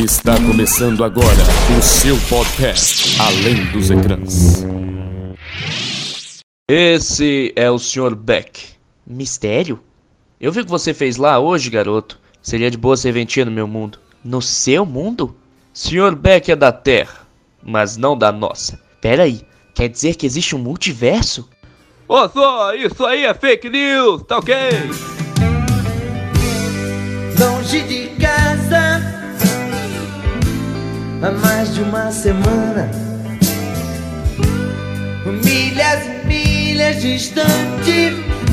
Está começando agora o seu podcast Além dos Ecrãs. Esse é o Sr. Beck. Mistério? Eu vi o que você fez lá hoje, garoto. Seria de boa serventia no meu mundo. No seu mundo? Sr. Beck é da Terra, mas não da nossa. Pera aí, quer dizer que existe um multiverso? Ô, só, isso aí é fake news, tá ok? Longe de casa há mais de uma semana, milhas e milhas distante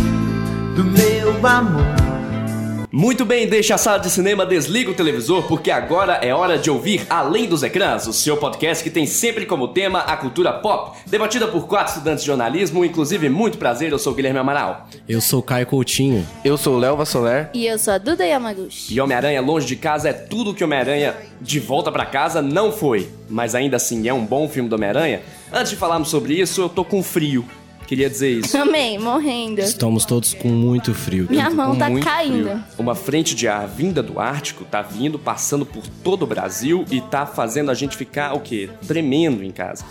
do meu amor. Muito bem, deixa a sala de cinema, desliga o televisor, porque agora é hora de ouvir Além dos Ecrãs, o seu podcast que tem sempre como tema a cultura pop, debatida por 4 estudantes de jornalismo, inclusive muito prazer, eu sou o Guilherme Amaral. Eu sou o Caio Coutinho. Eu sou o Léo Vassoler. E eu sou a Duda Yamaguchi. E Homem-Aranha Longe de Casa é tudo que Homem-Aranha de Volta pra Casa não foi, mas ainda assim é um bom filme do Homem-Aranha. Antes de falarmos sobre isso, eu tô com frio. Queria dizer isso. Também, morrendo. Estamos todos com muito frio. Minha mão tá Muito caindo. frio. Uma frente de ar vinda do Ártico tá vindo, passando por todo o Brasil e tá fazendo a gente ficar, o quê? Tremendo em casa.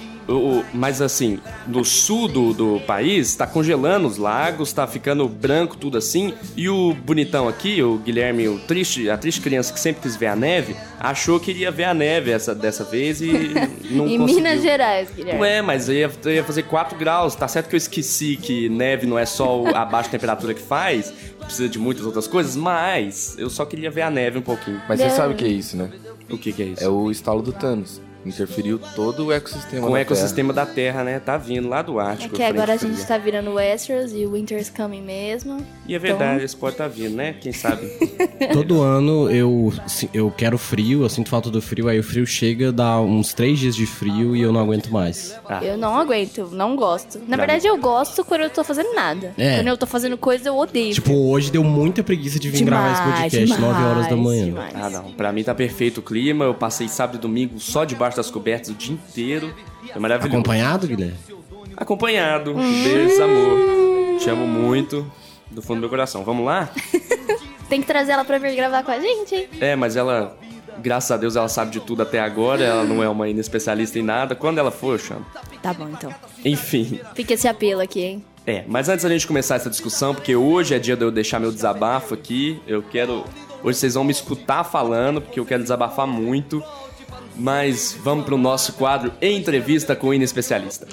Mas assim, no sul do país, tá congelando os lagos, tá ficando branco tudo assim. E o bonitão aqui, o Guilherme, a triste criança que sempre quis ver a neve, achou que iria ver a neve dessa vez e não Em conseguiu. Minas Gerais, Guilherme. Não é, mas ia fazer 4 graus. Tá certo que eu esqueci que neve não é só a baixa temperatura que faz, precisa de muitas outras coisas, mas eu só queria ver a neve um pouquinho. Mas você sabe o que é isso, né? O que é isso? É o estalo do Thanos. Interferiu todo o ecossistema Com o da ecossistema da Terra, né? Tá vindo lá do É Ártico. que agora a frente gente fria. tá virando Westeros e o Winter's coming mesmo. E é verdade, esse pode tá vindo, né? Quem sabe? Todo ano eu quero frio, eu sinto falta do frio, aí o frio chega, dá uns 3 dias de frio e eu não aguento mais. Eu não aguento, não gosto. Na verdade, eu gosto quando eu tô fazendo nada. É. Quando eu tô fazendo coisa, eu odeio. Tipo, hoje deu muita preguiça de vir gravar esse podcast, 9 horas da manhã. Demais. Ah, não. Pra mim tá perfeito o clima. Eu passei sábado e domingo só debaixo das cobertas o dia inteiro. É maravilhoso. Acompanhado, Guilherme? Acompanhado. Beijo, amor. Te amo muito. Do fundo do meu coração. Vamos lá? Tem que trazer ela pra vir gravar com a gente, hein? É, mas ela... Graças a Deus ela sabe de tudo até agora. Ela não é uma especialista em nada. Quando ela for, eu chamo. Tá bom, então. Enfim. Fica esse apelo aqui, hein? Mas antes da gente começar essa discussão, porque hoje é dia de eu deixar meu desabafo aqui, hoje vocês vão me escutar falando, porque eu quero desabafar muito, mas vamos pro nosso quadro Entrevista com o Inespecialista.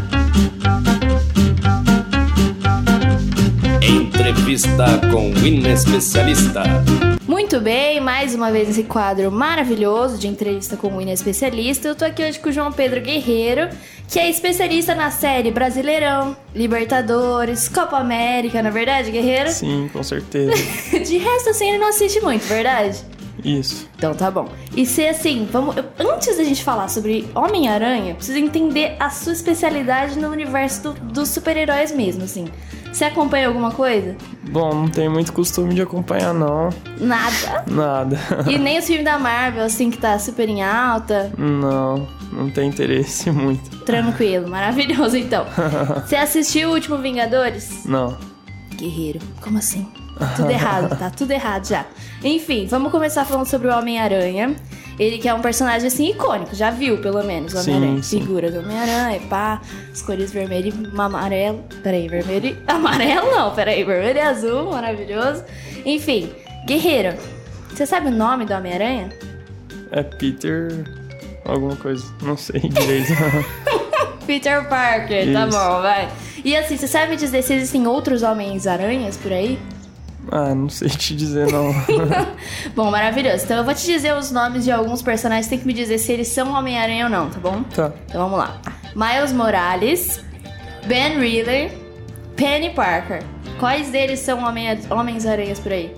Entrevista com o Inespecialista. Muito bem, mais uma vez esse quadro maravilhoso de entrevista com o Inespecialista. Eu tô aqui hoje com o João Pedro Guerreiro, que é especialista na série Brasileirão, Libertadores, Copa América, não é verdade, Guerreiro? Sim, com certeza. De resto, assim, ele não assiste muito, verdade? Isso. Então tá bom. E se assim, antes da gente falar sobre Homem-Aranha, preciso entender a sua especialidade no universo dos super-heróis mesmo, assim. Você acompanha alguma coisa? Bom, não tenho muito costume de acompanhar, não. Nada? Nada. E nem os filmes da Marvel, assim, que tá super em alta? Não tem interesse muito. Tranquilo, maravilhoso então. Você assistiu o último Vingadores? Não. Guerreiro, como assim? Tudo errado, tá tudo errado já. Enfim, vamos começar falando sobre o Homem-Aranha. Ele que é um personagem, assim, icônico, já viu, pelo menos, o Homem-Aranha. Sim. Figura do Homem-Aranha, pá, as cores vermelho e amarelo. Peraí, vermelho e... Amarelo não, peraí, vermelho e azul, maravilhoso. Enfim, Guerreiro, você sabe o nome do Homem-Aranha? É Peter... alguma coisa. Não sei direito. Peter Parker, tá Isso. bom, vai. E assim, você sabe me dizer se existem outros Homens-Aranhas por aí? Não sei te dizer, não. Bom, maravilhoso. Então eu vou te dizer os nomes de alguns personagens, tem que me dizer se eles são Homem-Aranha ou não, tá bom? Tá. Então vamos lá. Miles Morales, Ben Reilly, Penny Parker. Quais deles são Homens-Aranhas por aí?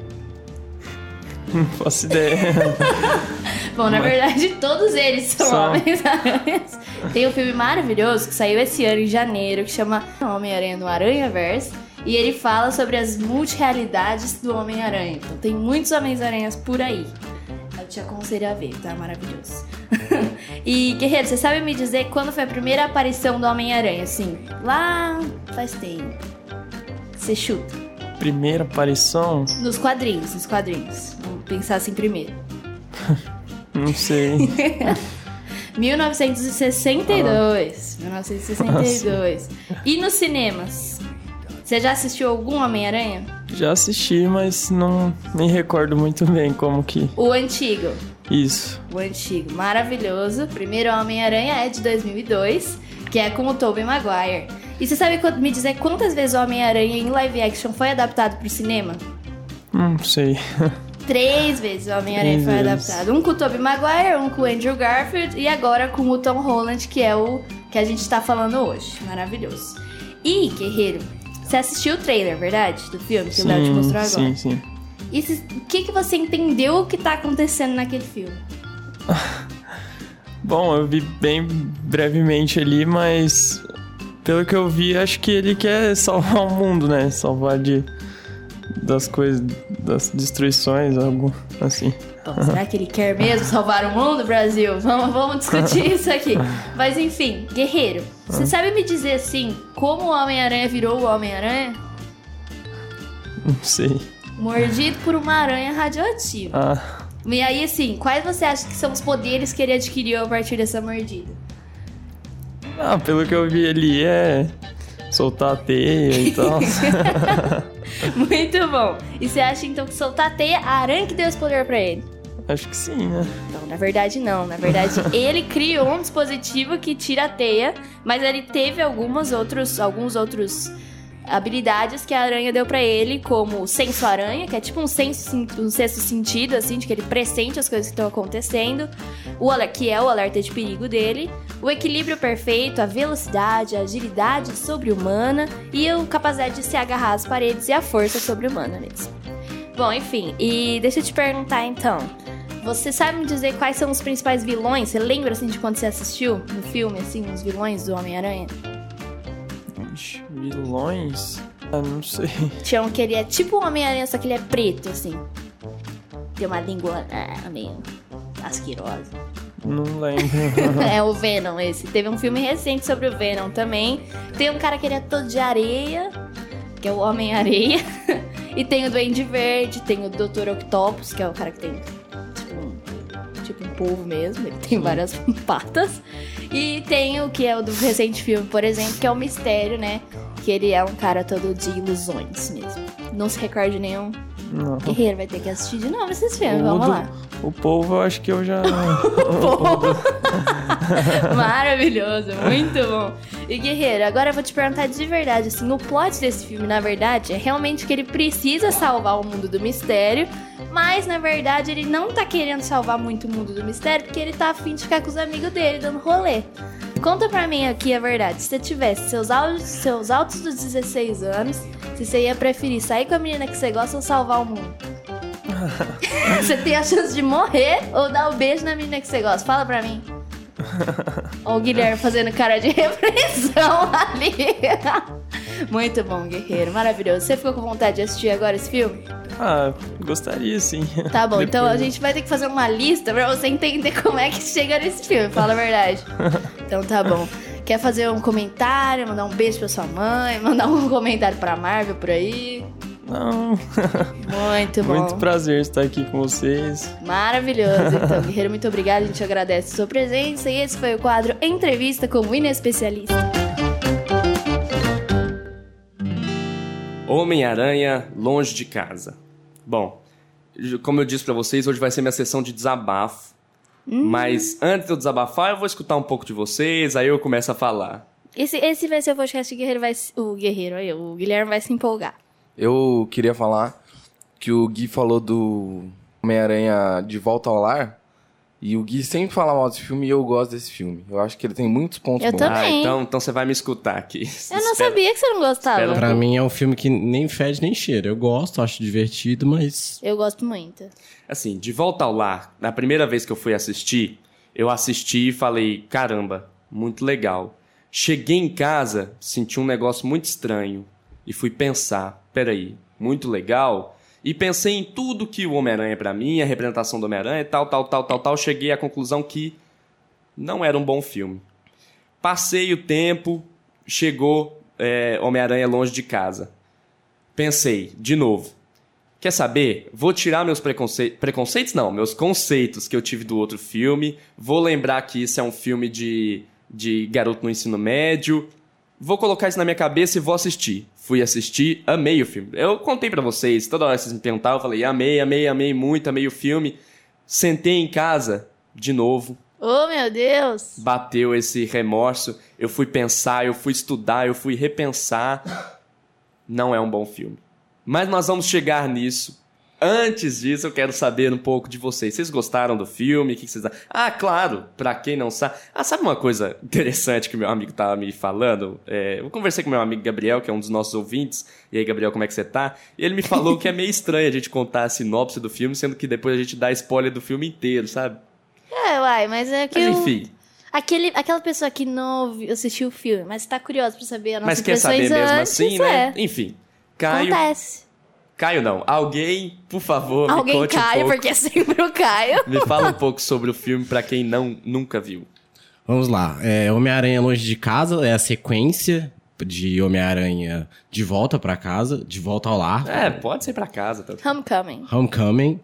Não faço ideia. Bom, na verdade, todos eles são São. Homens-Aranhas. Tem um filme maravilhoso que saiu esse ano, em janeiro, que chama Homem-Aranha no Aranhaverse. E ele fala sobre as multirealidades do Homem-Aranha. Então tem muitos Homens-Aranhas por aí. Eu te aconselho a ver, tá? Maravilhoso. E, Guerreiro, você sabe me dizer quando foi a primeira aparição do Homem-Aranha? Assim, lá faz tempo. Você chuta. Primeira aparição? Nos quadrinhos. Vamos pensar assim primeiro. Não sei. 1962. 1962. E nos cinemas? Você já assistiu algum Homem-Aranha? Já assisti, mas não me recordo muito bem como que... O antigo. Isso. O antigo. Maravilhoso. O primeiro Homem-Aranha é de 2002, que é com o Tobey Maguire. E você sabe me dizer quantas vezes o Homem-Aranha em live action foi adaptado pro cinema? Não sei. 3 vezes o Homem-Aranha foi adaptado. Um com o Tobey Maguire, um com o Andrew Garfield e agora com o Tom Holland, que é o que a gente tá falando hoje. Maravilhoso. E, Guerreiro, você assistiu o trailer, verdade? Do filme que o Léo te mostrou agora? Sim. E o que você entendeu que tá acontecendo naquele filme? Bom, eu vi bem brevemente ali, mas pelo que eu vi, acho que ele quer salvar o mundo, né? Salvar das coisas, das destruições, algo assim. Bom, será que ele quer mesmo salvar o mundo, Brasil? Vamos discutir isso aqui. Mas enfim, Guerreiro, você sabe me dizer assim, como o Homem-Aranha virou o Homem-Aranha? Não sei. Mordido por uma aranha radioativa. E aí, assim, quais você acha que são os poderes que ele adquiriu a partir dessa mordida? Pelo que eu vi ali é soltar a teia e tal. Muito bom. E você acha então que soltar a teia, a aranha que deu esse poder pra ele? Acho que sim, né? Não, na verdade não. Na verdade, ele criou um dispositivo que tira a teia, mas ele teve alguns outros habilidades que a aranha deu pra ele, como o senso aranha, que é tipo um sexto sentido, assim, de que ele pressente as coisas que estão acontecendo, que é o alerta de perigo dele, o equilíbrio perfeito, a velocidade, a agilidade sobre-humana e a capacidade de se agarrar às paredes e a força sobre-humana mesmo. Bom, enfim, e deixa eu te perguntar então, você sabe me dizer quais são os principais vilões? Você lembra, assim, de quando você assistiu no filme, assim, os vilões do Homem-Aranha? Vilões? Não sei. Tinha um que ele é tipo um Homem-Aranha, só que ele é preto, assim. Tem uma língua meio asquerosa. Não lembro. É o Venom esse. Teve um filme recente sobre o Venom também. Tem um cara que ele é todo de areia, que é o Homem-Areia. E tem o Duende Verde, tem o Dr. Octopus, que é o cara que tem tipo um polvo mesmo. Ele tem várias patas. E tem o que é o do recente filme, por exemplo, que é o Mistério, né? Que ele é um cara todo de ilusões mesmo. Não se recorde nenhum. Não. Guerreiro vai ter que assistir de novo esses filmes, vamos lá. O polvo, eu acho que eu já... Maravilhoso, muito bom. E Guerreiro, agora eu vou te perguntar de verdade, assim, o plot desse filme, na verdade, é realmente que ele precisa salvar o mundo do mistério, mas, na verdade, ele não tá querendo salvar muito o mundo do mistério, porque ele tá afim de ficar com os amigos dele, dando rolê. Conta pra mim aqui a verdade, se você tivesse seus altos dos 16 anos, se você ia preferir sair com a menina que você gosta ou salvar o mundo? Você tem a chance de morrer ou dar o beijo na menina que você gosta? Fala pra mim. Ó o Guilherme fazendo cara de repressão ali. Muito bom, Guerreiro, maravilhoso. Você ficou com vontade de assistir agora esse filme? Gostaria sim. Tá bom, então a gente vai ter que fazer uma lista pra você entender como é que chega nesse filme, fala a verdade. Então tá bom. Quer fazer um comentário, mandar um beijo pra sua mãe, mandar um comentário pra Marvel por aí? Não. Muito bom. Muito prazer estar aqui com vocês. Maravilhoso. Então, Guerreiro, muito obrigada. A gente agradece a sua presença. E esse foi o quadro Entrevista com o Inespecialista. Homem-Aranha longe de casa. Bom, como eu disse pra vocês, hoje vai ser minha sessão de desabafo. Mas antes de eu desabafar, eu vou escutar um pouco de vocês, aí eu começo a falar. Esse vai ser o podcast o Guilherme vai se empolgar. Eu queria falar que o Gui falou do Homem-Aranha de Volta ao Lar. E o Gui sempre fala mal desse filme e eu gosto desse filme. Eu acho que ele tem muitos pontos bons. Eu também. Então você vai me escutar aqui. Eu não sabia que você não gostava. Pra mim é um filme que nem fede nem cheira. Eu gosto, acho divertido, mas... Eu gosto muito. Assim, De Volta ao Lar, na primeira vez que eu fui assistir, eu assisti e falei, caramba, muito legal. Cheguei em casa, senti um negócio muito estranho e fui pensar, peraí, muito legal... E pensei em tudo que o Homem-Aranha pra mim, a representação do Homem-Aranha e tal. Cheguei à conclusão que não era um bom filme. Passei o tempo, chegou Homem-Aranha longe de casa. Pensei, de novo, Quer saber? Vou tirar meus preconceitos... Preconceitos não, meus conceitos que eu tive do outro filme. Vou lembrar que isso é um filme de garoto no ensino médio. Vou colocar isso na minha cabeça e vou assistir. Fui assistir, amei o filme. Eu contei pra vocês, toda hora que vocês me perguntavam, eu falei, amei muito, amei o filme. Sentei em casa, de novo. Oh, meu Deus! Bateu esse remorso. Eu fui pensar, eu fui estudar, eu fui repensar. Não é um bom filme. Mas nós vamos chegar nisso. Antes disso, eu quero saber um pouco de vocês. Vocês gostaram do filme? O que vocês acham? Ah, claro, pra quem não sabe... Ah, sabe uma coisa interessante que meu amigo tava me falando? Eu conversei com meu amigo Gabriel, que é um dos nossos ouvintes. E aí, Gabriel, como é que você tá? E ele me falou que é meio estranho a gente contar a sinopse do filme, sendo que depois a gente dá spoiler do filme inteiro, sabe? Mas é que Mas enfim... Aquela pessoa que não assistiu o filme, mas tá curiosa pra saber a nossa Mas quer saber mesmo antes, assim, né? Enfim, Caio... Acontece. Caio não, alguém, por favor, Alguém me conte Caio, um pouco. porque é sempre o Caio. Me fala um pouco sobre o filme pra quem nunca viu. Vamos lá. Homem-Aranha Longe de Casa é a sequência de Homem-Aranha de volta pra casa, de volta ao lar. Pode ser pra casa. Tá? Homecoming.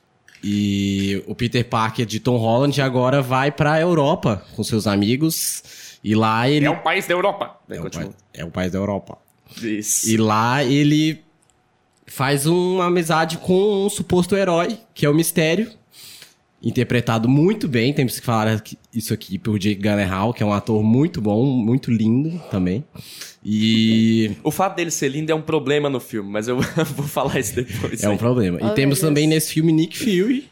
E o Peter Parker de Tom Holland agora vai pra Europa com seus amigos. E lá ele... É um país da Europa. É o país da Europa. Isso. E lá ele faz uma amizade com um suposto herói, que é o Mistério. Interpretado muito bem, temos que falar isso aqui por Jake Gyllenhaal, que é um ator muito bom, muito lindo também. E... O fato dele ser lindo é um problema no filme, mas eu vou falar isso depois. É um problema. E temos também nesse filme Nick Fury,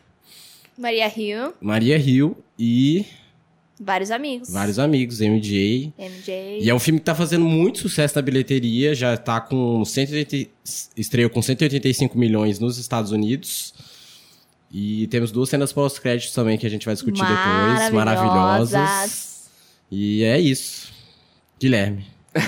Maria Hill e... Vários amigos, MJ. E é um filme que tá fazendo muito sucesso na bilheteria, já tá com estreou com 185 milhões nos Estados Unidos. E temos 2 cenas pós-créditos também que a gente vai discutir depois, maravilhosas. E é isso. Guilherme.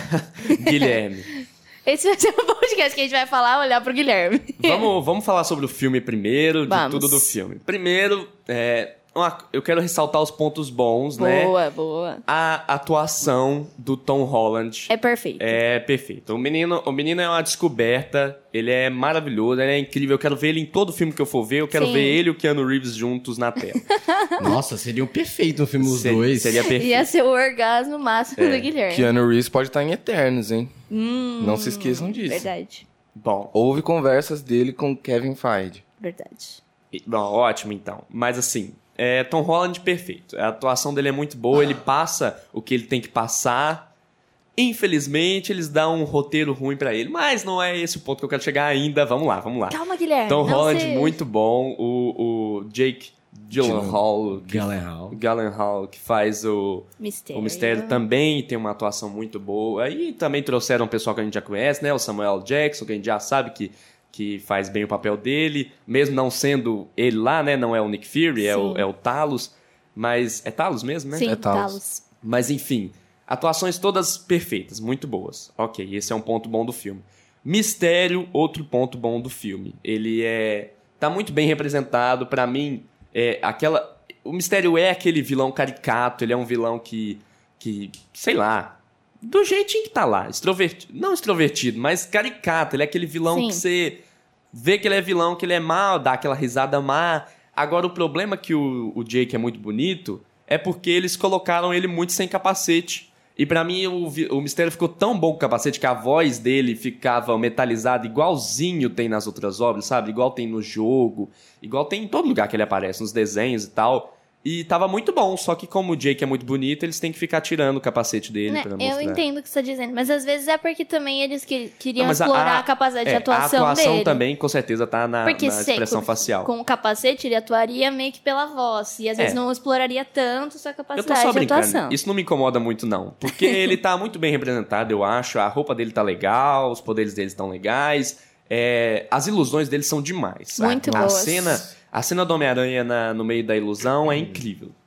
Esse vai ser um podcast que a gente vai olhar pro Guilherme. Vamos falar sobre o filme primeiro, de tudo do filme. Primeiro, eu quero ressaltar os pontos bons, né? Boa. A atuação do Tom Holland é perfeito. O menino é uma descoberta, ele é maravilhoso, ele é incrível. Eu quero ver ele em todo filme que eu for ver, eu quero ver ele e o Keanu Reeves juntos na tela. Nossa, seria um perfeito um filme os dois. Seria perfeito. Ia ser o orgasmo máximo do Guilherme. Keanu Reeves pode estar em Eternos, hein? Não se esqueçam disso. Verdade. Bom. Houve conversas dele com Kevin Feige. Verdade. Bom, ótimo então. Mas assim... Tom Holland perfeito. A atuação dele é muito boa, ele passa o que ele tem que passar. Infelizmente, eles dão um roteiro ruim pra ele, mas não é esse o ponto que eu quero chegar ainda. Vamos lá. Calma, Guilherme. Tom Holland, muito bom. O Jake Gyllenhaal, que faz o Mistério também tem uma atuação muito boa. E também trouxeram um pessoal que a gente já conhece, né? O Samuel Jackson, que a gente já sabe que faz bem o papel dele, mesmo não sendo ele lá, né? Não é o Nick Fury, é o Talos. Mas é Talos mesmo, né? Sim, é Talos. Mas enfim, atuações todas perfeitas, muito boas. Ok, esse é um ponto bom do filme. Mistério, outro ponto bom do filme. Ele tá muito bem representado. Pra mim, o Mistério é aquele vilão caricato, ele é um vilão que sei lá... Do jeitinho que tá lá, não extrovertido, mas caricato. Ele é aquele vilão que você vê que ele é vilão, que ele é mal, dá aquela risada má. Agora, o problema é que o Jake é muito bonito é porque eles colocaram ele muito sem capacete. E pra mim, o Mistério ficou tão bom com o capacete que a voz dele ficava metalizada igualzinho tem nas outras obras, sabe? Igual tem no jogo, igual tem em todo lugar que ele aparece, nos desenhos e tal. E tava muito bom, só que como o Jake é muito bonito, eles têm que ficar tirando o capacete dele pra mostrar. Eu entendo o que você tá dizendo, mas às vezes é porque também eles queriam explorar a capacidade de atuação a atuação dele. também, com certeza, tá na expressão facial. Com o capacete, ele atuaria meio que pela voz, e às vezes não exploraria tanto sua capacidade eu tô só de brincando. atuação. Isso não me incomoda muito, não. Porque ele tá muito bem representado, eu acho. A roupa dele tá legal, os poderes dele estão legais. As ilusões dele são demais. Muito boas. A cena do Homem-Aranha no meio da ilusão é incrível.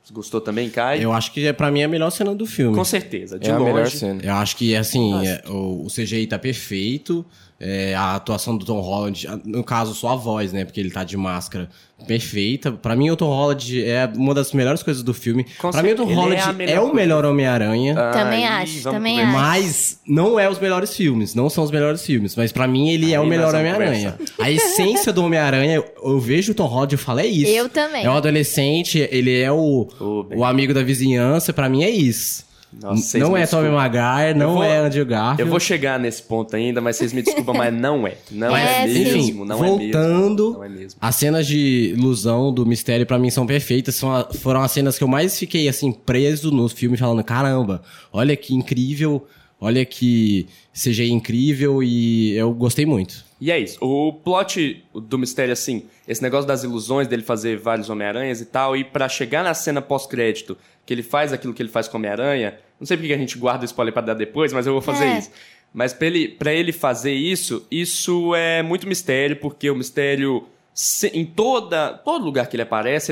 Gostou também, Kai? Eu acho que pra mim é a melhor cena do filme. Com certeza, de É a longe. melhor cena. Eu acho que, assim, o CGI tá perfeito, a atuação do Tom Holland, no caso, só a voz, né, porque ele tá de máscara, perfeita. Pra mim, o Tom Holland é uma das melhores coisas do filme. Pra mim, o Tom Ele Holland é a é o melhor melhor Homem-Aranha. Também Aí, acho, vamos também conversar. acho. Mas não é os melhores filmes, não são os melhores filmes. Mas pra mim ele é o Aí melhor nós vamos Homem-Aranha. A essência do Homem-Aranha, eu vejo o Tom Holland e falo, é isso. Eu também. É o adolescente, ele é o amigo da vizinhança, pra mim é isso. Nossa, vocês Não me é Tobey desculpam. Maguire, não é Andrew Garfield. Eu vou chegar nesse ponto ainda, mas vocês me desculpam, mas não é. Não é, É, mesmo, Enfim, não voltando, Não é mesmo. as cenas de ilusão do mistério pra mim são perfeitas. Foram as cenas que eu mais fiquei assim preso no filme, falando, caramba, olha que incrível, olha que CGI incrível, e eu gostei muito. E é isso. O plot do mistério, assim, esse negócio das ilusões dele fazer vários Homem-Aranhas e tal, e pra chegar na cena pós-crédito, que ele faz aquilo que ele faz com o Homem-Aranha, não sei porque a gente guarda o spoiler pra dar depois, mas eu vou fazer isso. Mas pra ele fazer isso é muito mistério, porque o mistério, em todo lugar que ele aparece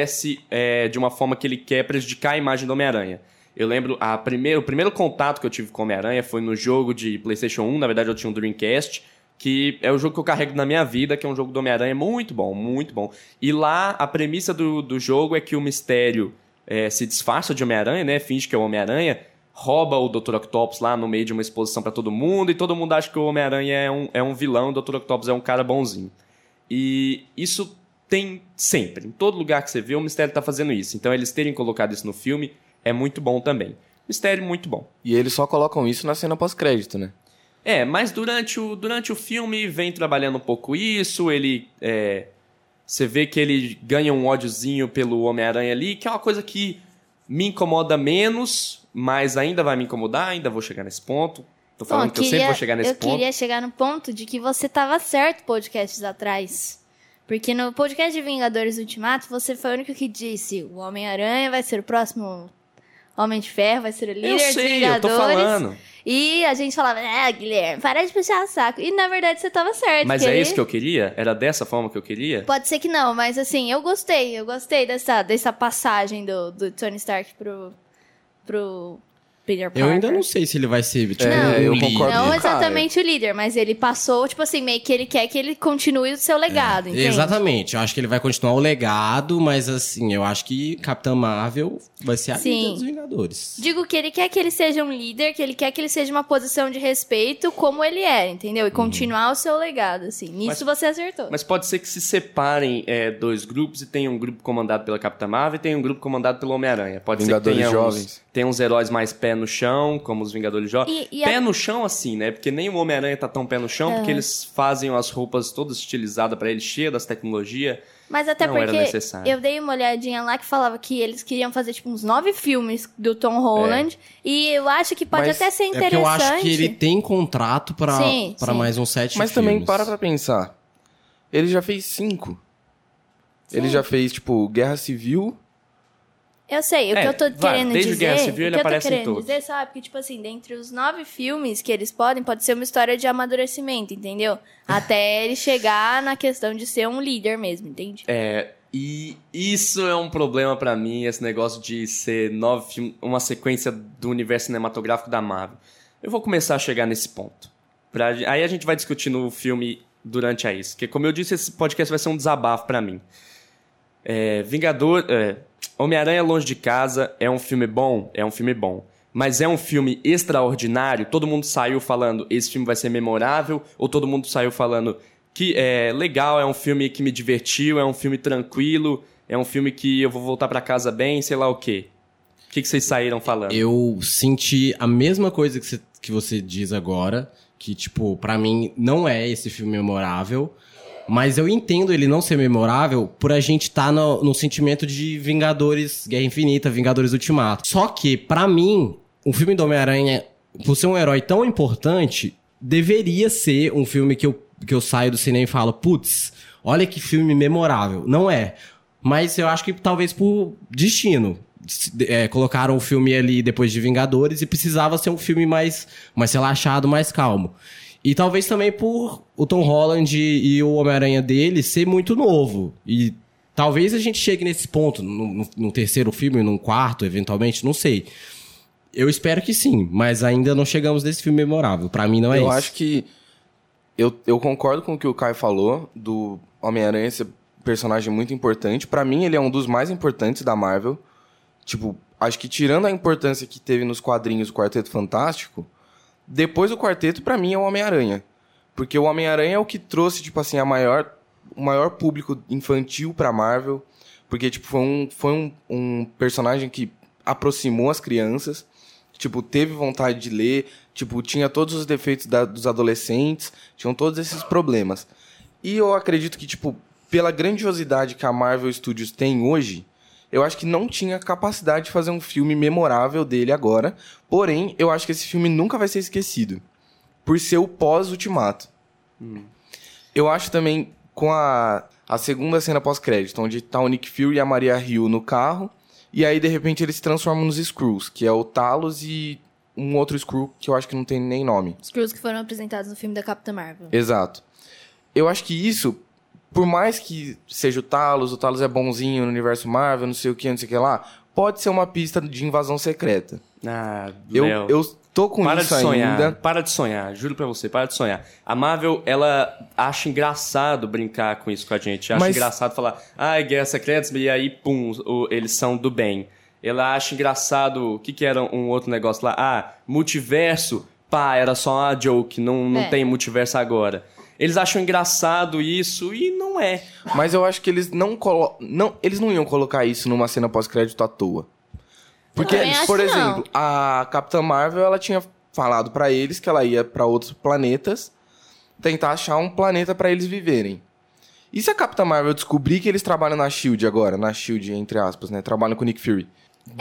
de uma forma que ele quer prejudicar a imagem do Homem-Aranha. Eu lembro, o primeiro contato que eu tive com o Homem-Aranha foi no jogo de PlayStation 1, na verdade eu tinha um Dreamcast, que é o jogo que eu carrego na minha vida, que é um jogo do Homem-Aranha muito bom, muito bom. E lá, a premissa do jogo é que o mistério se disfarça de Homem-Aranha, né? Finge que é o Homem-Aranha, rouba o Dr. Octopus lá no meio de uma exposição pra todo mundo, e todo mundo acha que o Homem-Aranha é um vilão, o Dr. Octopus é um cara bonzinho. E isso tem sempre, em todo lugar que você vê, o mistério tá fazendo isso. Então eles terem colocado isso no filme é muito bom também. Mistério muito bom. E eles só colocam isso na cena pós-crédito, né? Mas durante o filme vem trabalhando um pouco isso, ele... Você vê que ele ganha um ódiozinho pelo Homem-Aranha ali, que é uma coisa que me incomoda menos, mas ainda vai me incomodar, ainda vou chegar nesse ponto. Tô falando que eu sempre vou chegar nesse ponto. Eu queria chegar no ponto de que você tava certo podcasts atrás. Porque no podcast de Vingadores Ultimato, você foi o único que disse o Homem-Aranha vai ser o próximo Homem de Ferro, vai ser o líder dos Vingadores. Eu tô falando. E a gente falava, Guilherme, para de puxar o saco. E na verdade você tava certo. Mas é isso que eu queria? Era dessa forma que eu queria? Pode ser que não, mas assim, eu gostei dessa passagem do Tony Stark pro Peter Parker. Eu ainda não sei se ele vai ser, tipo, eu líder. concordo. Não Cara, exatamente o líder, mas ele passou, tipo assim, meio que ele quer que ele continue o seu legado, entende? Exatamente, eu acho que ele vai continuar o legado, mas assim, eu acho que Capitã Marvel vai ser a líder dos Vingadores. Digo que ele quer que ele seja um líder, que ele quer que ele seja uma posição de respeito como ele é, entendeu? E continuar o seu legado, assim. Nisso você acertou. Mas pode ser que se separem dois grupos e tenha um grupo comandado pela Capitã Marvel e tenha um grupo comandado pelo Homem-Aranha. Pode Vingadores ser que tenha jovens. Tem uns heróis mais pé no chão, como os Vingadores Jovens. Pé no chão, assim, né? Porque nem o Homem-Aranha tá tão pé no chão, porque eles fazem as roupas todas estilizadas pra ele, cheias das tecnologias. Mas até não era porque necessário. eu dei uma olhadinha lá que falava que eles queriam fazer, tipo, uns 9 filmes do Tom Holland. E eu acho que pode Mas até ser É interessante. porque eu acho que ele tem contrato pra Sim. mais uns 7 Mas filmes. também para pra pensar. Ele já fez 5. Ele já fez, tipo, Guerra Civil. Eu sei, o que eu tô querendo desde o dizer... Guerra Civil ele o que eu tô aparece em querendo todos. dizer, sabe? Que, tipo assim, dentre os 9 filmes que eles pode ser uma história de amadurecimento, entendeu? Até ele chegar na questão de ser um líder mesmo, entende? E isso é um problema pra mim, esse negócio de ser 9 filmes, uma sequência do universo cinematográfico da Marvel. Eu vou começar a chegar nesse ponto. Aí a gente vai discutir no filme durante a isso. Porque, como eu disse, esse podcast vai ser um desabafo pra mim. Homem-Aranha Longe de Casa é um filme bom? É um filme bom. Mas é um filme extraordinário? Todo mundo saiu falando, esse filme vai ser memorável? Ou todo mundo saiu falando que é legal, é um filme que me divertiu, é um filme tranquilo, é um filme que eu vou voltar pra casa bem, sei lá o quê? O que vocês saíram falando? Eu senti a mesma coisa que você diz agora, que, tipo, pra mim não é esse filme memorável, mas eu entendo ele não ser memorável por a gente estar no sentimento de Vingadores Guerra Infinita, Vingadores Ultimato. Só que, pra mim, o filme do Homem-Aranha, por ser um herói tão importante, deveria ser um filme que eu saio do cinema e falo, putz, olha que filme memorável. Não é. Mas eu acho que talvez por destino. Colocaram o filme ali depois de Vingadores e precisava ser um filme mais relaxado, mais calmo. E talvez também por o Tom Holland e o Homem-Aranha dele ser muito novo. E Talvez a gente chegue nesse ponto, no terceiro filme, num quarto, eventualmente, não sei. Eu espero que sim, mas ainda não chegamos nesse filme memorável. Pra mim não é isso. Eu acho que... Eu concordo com o que o Caio falou, do Homem-Aranha ser personagem muito importante. Pra mim, ele é um dos mais importantes da Marvel. Tipo, acho que tirando a importância que teve nos quadrinhos do Quarteto Fantástico, depois do Quarteto, pra mim, é o Homem-Aranha. Porque o Homem-Aranha é o que trouxe, tipo assim, o maior público infantil pra Marvel. Porque, tipo, foi um personagem que aproximou as crianças. Tipo, teve vontade de ler. Tipo, tinha todos os defeitos dos adolescentes. Tinham todos esses problemas. E eu acredito que, tipo, pela grandiosidade que a Marvel Studios tem hoje, eu acho que não tinha capacidade de fazer um filme memorável dele agora. Porém, eu acho que esse filme nunca vai ser esquecido. Por ser o pós-Ultimato. Eu acho também, com a segunda cena pós-crédito, onde tá o Nick Fury e a Maria Hill no carro, e aí, de repente, eles se transformam nos Skrulls, que é o Talos e um outro Skrull que eu acho que não tem nem nome. Skrulls que foram apresentados no filme da Capitã Marvel. Exato. Eu acho que isso... Por mais que seja o Talos é bonzinho no universo Marvel, não sei o que lá, pode ser uma pista de invasão secreta. Eu tô com isso ainda. Para de sonhar, juro pra você, para de sonhar. A Marvel, ela acha engraçado brincar com isso com a gente. Acha engraçado falar, Guerra Secretas, e aí, pum, eles são do bem. Ela acha engraçado, o que era um outro negócio lá? Multiverso, era só uma joke, não tem multiverso agora. Eles acham engraçado isso e não é. Mas eu acho que eles eles não iam colocar isso numa cena pós-crédito à toa. Porque, por exemplo, a Capitã Marvel, ela tinha falado pra eles que ela ia pra outros planetas tentar achar um planeta pra eles viverem. E se a Capitã Marvel descobrir que eles trabalham na SHIELD agora, na SHIELD, entre aspas, né? Trabalham com o Nick Fury.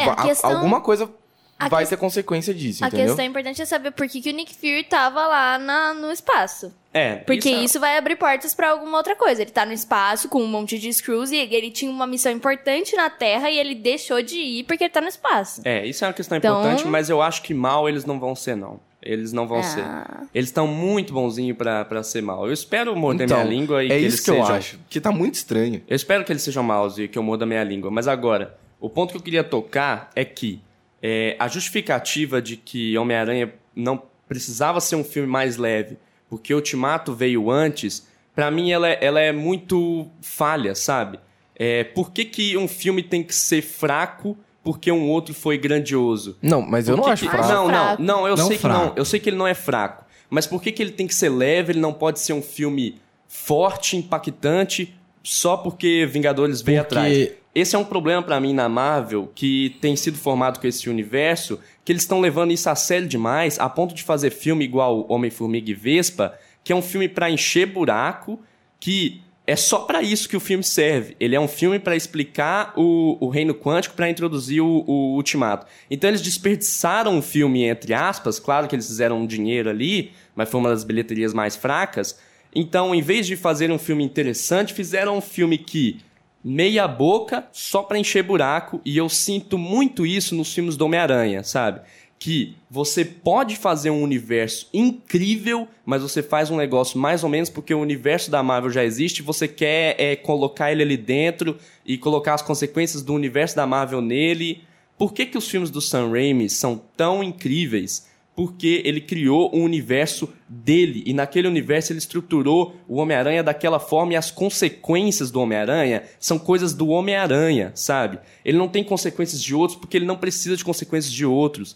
Alguma coisa vai ter consequência disso, entendeu? A questão importante é saber por que o Nick Fury tava lá no espaço. Porque isso vai abrir portas pra alguma outra coisa. Ele tá no espaço com um monte de Skrulls e ele tinha uma missão importante na Terra e ele deixou de ir porque ele tá no espaço. Isso é uma questão importante, mas eu acho que mal eles não vão ser, não. Eles não vão ser. Eles estão muito bonzinhos pra ser mal. Eu espero morder minha língua e que eles sejam... É isso que eu acho, que tá muito estranho. Eu espero que eles sejam maus e que eu morda minha língua. Mas agora, o ponto que eu queria tocar é que a justificativa de que Homem-Aranha não precisava ser um filme mais leve porque Ultimato veio antes, pra mim ela é muito falha, sabe? Por que um filme tem que ser fraco porque um outro foi grandioso? Não, mas eu não acho fraco. Não, eu sei que não. Eu sei que ele não é fraco. Mas por que ele tem que ser leve? Ele não pode ser um filme forte, impactante, só porque Vingadores veio atrás. Esse é um problema pra mim na Marvel, que tem sido formado com esse universo, que eles estão levando isso a sério demais, a ponto de fazer filme igual Homem-Formiga e Vespa, que é um filme pra encher buraco, que é só pra isso que o filme serve. Ele é um filme pra explicar o reino quântico, pra introduzir o Ultimato. Então eles desperdiçaram o filme, entre aspas, claro que eles fizeram um dinheiro ali, mas foi uma das bilheterias mais fracas. Então, em vez de fazer um filme interessante, fizeram um filme que... meia boca, só pra encher buraco, e eu sinto muito isso nos filmes do Homem-Aranha, sabe? Que você pode fazer um universo incrível, mas você faz um negócio mais ou menos porque o universo da Marvel já existe, você quer colocar ele ali dentro e colocar as consequências do universo da Marvel nele. Por que os filmes do Sam Raimi são tão incríveis? Porque ele criou um universo dele, e naquele universo ele estruturou o Homem-Aranha daquela forma, e as consequências do Homem-Aranha são coisas do Homem-Aranha, sabe? Ele não tem consequências de outros porque ele não precisa de consequências de outros.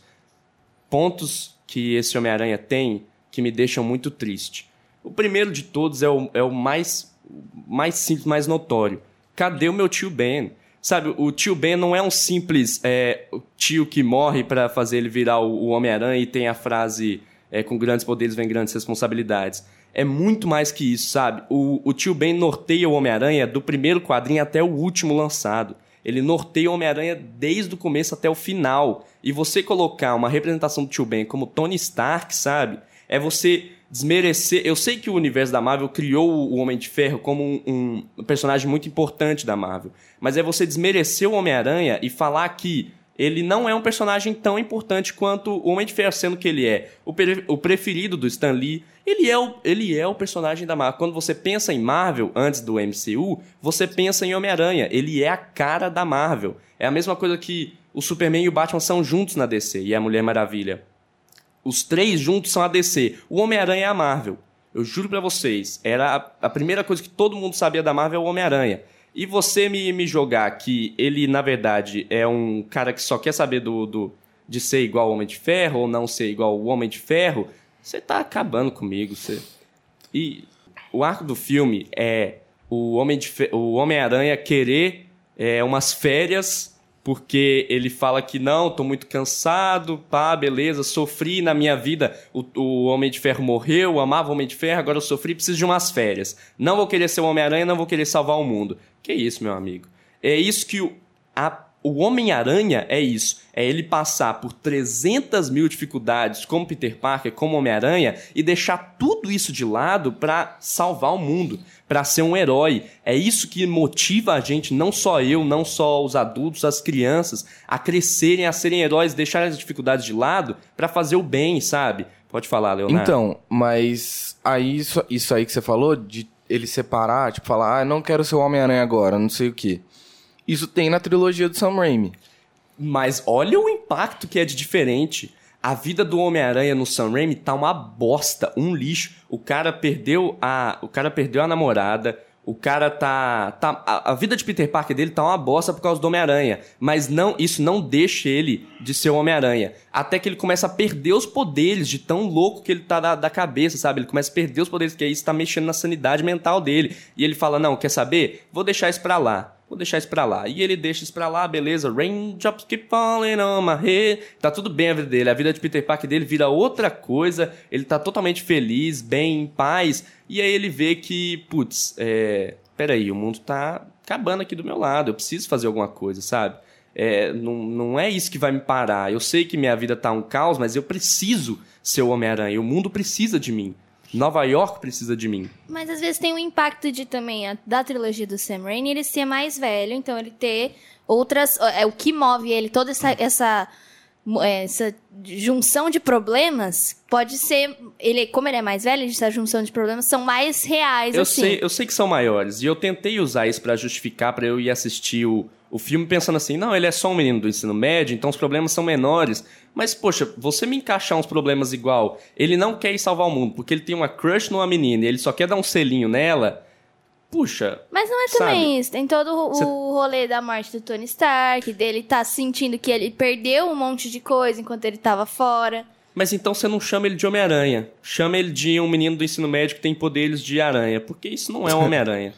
Pontos que esse Homem-Aranha tem que me deixam muito triste. O primeiro de todos é o mais simples, mais notório. Cadê o meu tio Ben? Sabe, o tio Ben não é um simples tio que morre pra fazer ele virar o Homem-Aranha e tem a frase com grandes poderes vem grandes responsabilidades. É muito mais que isso, sabe? O tio Ben norteia o Homem-Aranha do primeiro quadrinho até o último lançado. Ele norteia o Homem-Aranha desde o começo até o final. E você colocar uma representação do tio Ben como Tony Stark, sabe? É você desmerecer... Eu sei que o universo da Marvel criou o Homem de Ferro como um personagem muito importante da Marvel. Mas é você desmerecer o Homem-Aranha e falar que ele não é um personagem tão importante quanto o Homem de Ferro, sendo que ele é o preferido do Stan Lee. Ele é o personagem da Marvel. Quando você pensa em Marvel, antes do MCU, você pensa em Homem-Aranha. Ele é a cara da Marvel. É a mesma coisa que o Superman e o Batman são juntos na DC, e a Mulher Maravilha. Os três juntos são a DC. O Homem-Aranha é a Marvel. Eu juro pra vocês, era a primeira coisa que todo mundo sabia da Marvel é o Homem-Aranha. E você me jogar que ele, na verdade, é um cara que só quer saber de ser igual ao Homem de Ferro ou não ser igual ao Homem de Ferro, você tá acabando comigo. E o arco do filme é o Homem-Aranha querer umas férias, porque ele fala que não, tô muito cansado, pá, beleza, sofri na minha vida, o Homem de Ferro morreu, eu amava o Homem de Ferro, agora eu sofri, preciso de umas férias. Não vou querer ser o Homem-Aranha, não vou querer salvar o mundo. Que isso, meu amigo? É isso que o Homem-Aranha é isso. É ele passar por 300 mil dificuldades como Peter Parker, como Homem-Aranha, e deixar tudo isso de lado pra salvar o mundo, pra ser um herói. É isso que motiva a gente, não só eu, não só os adultos, as crianças, a crescerem, a serem heróis, deixarem as dificuldades de lado pra fazer o bem, sabe? Pode falar, Leonardo. Então, mas aí isso aí que você falou, de ele separar, tipo, falar, não quero ser o Homem-Aranha agora, não sei o quê. Isso tem na trilogia do Sam Raimi. Mas olha o impacto que é de diferente. A vida do Homem-Aranha no Sam Raimi tá uma bosta, um lixo. O cara perdeu a namorada, o cara a vida de Peter Parker dele tá uma bosta por causa do Homem-Aranha. Mas isso não deixa ele de ser o Homem-Aranha. Até que ele começa a perder os poderes de tão louco que ele tá da cabeça, sabe? Ele começa a perder os poderes, que isso tá mexendo na sanidade mental dele. E ele fala, não, quer saber? Vou deixar isso pra lá. E ele deixa isso pra lá, beleza. Raindrops keep falling on my head. Tá tudo bem a vida dele. A vida de Peter Parker dele vira outra coisa. Ele tá totalmente feliz, bem, em paz. E aí ele vê que, putz, peraí, o mundo tá acabando aqui do meu lado. Eu preciso fazer alguma coisa, sabe? Não é isso que vai me parar. Eu sei que minha vida tá um caos, mas eu preciso ser o Homem-Aranha. O mundo precisa de mim. Nova York precisa de mim. Mas às vezes tem um impacto de também da trilogia do Sam Raimi, ele ser mais velho, então ele ter outras... o que move ele, toda essa junção de problemas, pode ser... Como ele é mais velho, essa junção de problemas são mais reais, Eu sei que são maiores, e eu tentei usar isso pra justificar, pra eu ir assistir o filme pensando assim, não, ele é só um menino do ensino médio, então os problemas são menores. Mas, poxa, você me encaixar uns problemas igual, ele não quer ir salvar o mundo, porque ele tem uma crush numa menina e ele só quer dar um selinho nela, puxa... Mas não é também isso, tem todo o rolê da morte do Tony Stark, dele tá sentindo que ele perdeu um monte de coisa enquanto ele tava fora. Mas então você não chama ele de Homem-Aranha, chama ele de um menino do ensino médio que tem poderes de aranha, porque isso não é um Homem-Aranha.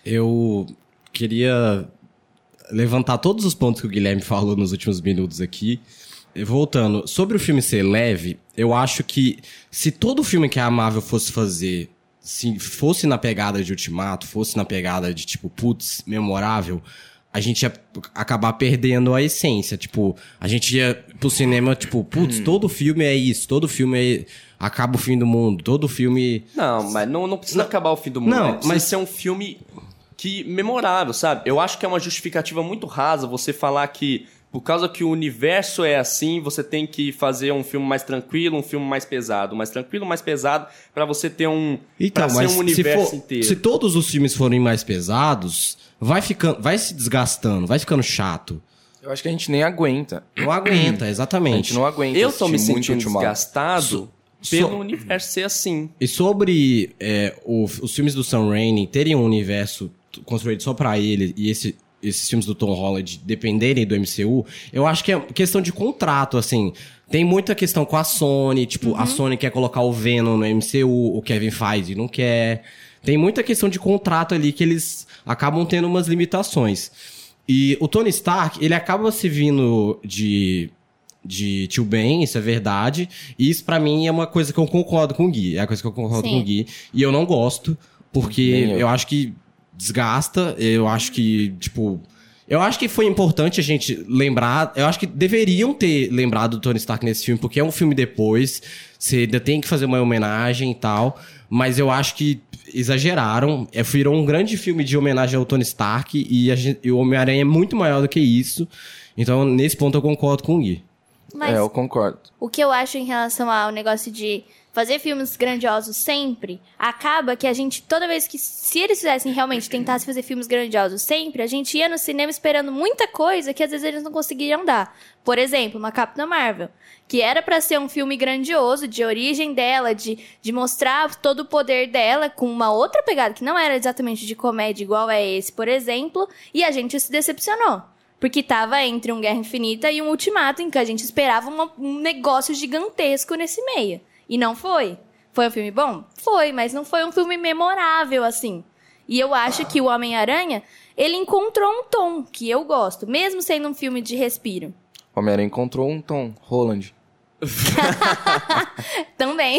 Eu queria levantar todos os pontos que o Guilherme falou nos últimos minutos aqui. Voltando, sobre o filme ser leve, eu acho que se todo filme que a Marvel fosse fazer, se fosse na pegada de Ultimato, fosse na pegada de, tipo, putz, memorável, a gente ia acabar perdendo a essência. Tipo, a gente ia pro cinema, tipo, putz, todo filme é isso, todo filme acaba o fim do mundo, todo filme... Não, mas não precisa acabar o fim do mundo, não, mas ser um filme memorável, sabe? Eu acho que é uma justificativa muito rasa você falar que por causa que o universo é assim, você tem que fazer um filme mais tranquilo, um filme mais pesado. Mais tranquilo, mais pesado, pra você ter Então, pra ser um universo inteiro. Se todos os filmes forem mais pesados, vai se desgastando, vai ficando chato. Eu acho que a gente nem aguenta. Não aguenta, exatamente. A gente não aguenta. Eu tô me assistir muito sentindo Ultimato. desgastado pelo universo ser assim. E sobre os filmes do Sam Raimi terem um universo construído só pra ele e esses filmes do Tom Holland dependerem do MCU, eu acho que é questão de contrato, assim. Tem muita questão com a Sony, tipo, a Sony quer colocar o Venom no MCU, o Kevin Feige não quer. Tem muita questão de contrato ali que eles acabam tendo umas limitações. E o Tony Stark, ele acaba se vindo de tio Ben, isso é verdade. E isso pra mim é uma coisa que eu concordo com o Gui. É a coisa que eu concordo com o Gui. E eu não gosto, porque eu acho que desgasta, eu acho que, tipo... Eu acho que foi importante a gente lembrar... Eu acho que deveriam ter lembrado do Tony Stark nesse filme, porque é um filme depois, você ainda tem que fazer uma homenagem e tal, mas eu acho que exageraram. Virou um grande filme de homenagem ao Tony Stark e o Homem-Aranha é muito maior do que isso. Então, nesse ponto, eu concordo com o Gui. Mas eu concordo. o que eu acho em relação ao negócio de fazer filmes grandiosos sempre, acaba que a gente, toda vez que, se eles fizessem realmente, tentassem fazer filmes grandiosos sempre, a gente ia no cinema esperando muita coisa que às vezes eles não conseguiriam dar. Por exemplo, uma Capitã Marvel, que era pra ser um filme grandioso, de origem dela, de mostrar todo o poder dela, com uma outra pegada, que não era exatamente de comédia igual é esse, por exemplo, e a gente se decepcionou. Porque tava entre um Guerra Infinita e um Ultimato, em que a gente esperava um negócio gigantesco nesse meio. E não foi. Foi um filme bom? Foi, mas não foi um filme memorável, assim. E eu acho que o Homem-Aranha, ele encontrou um tom que eu gosto, mesmo sendo um filme de respiro. O Homem-Aranha encontrou um Tom Holland. Também.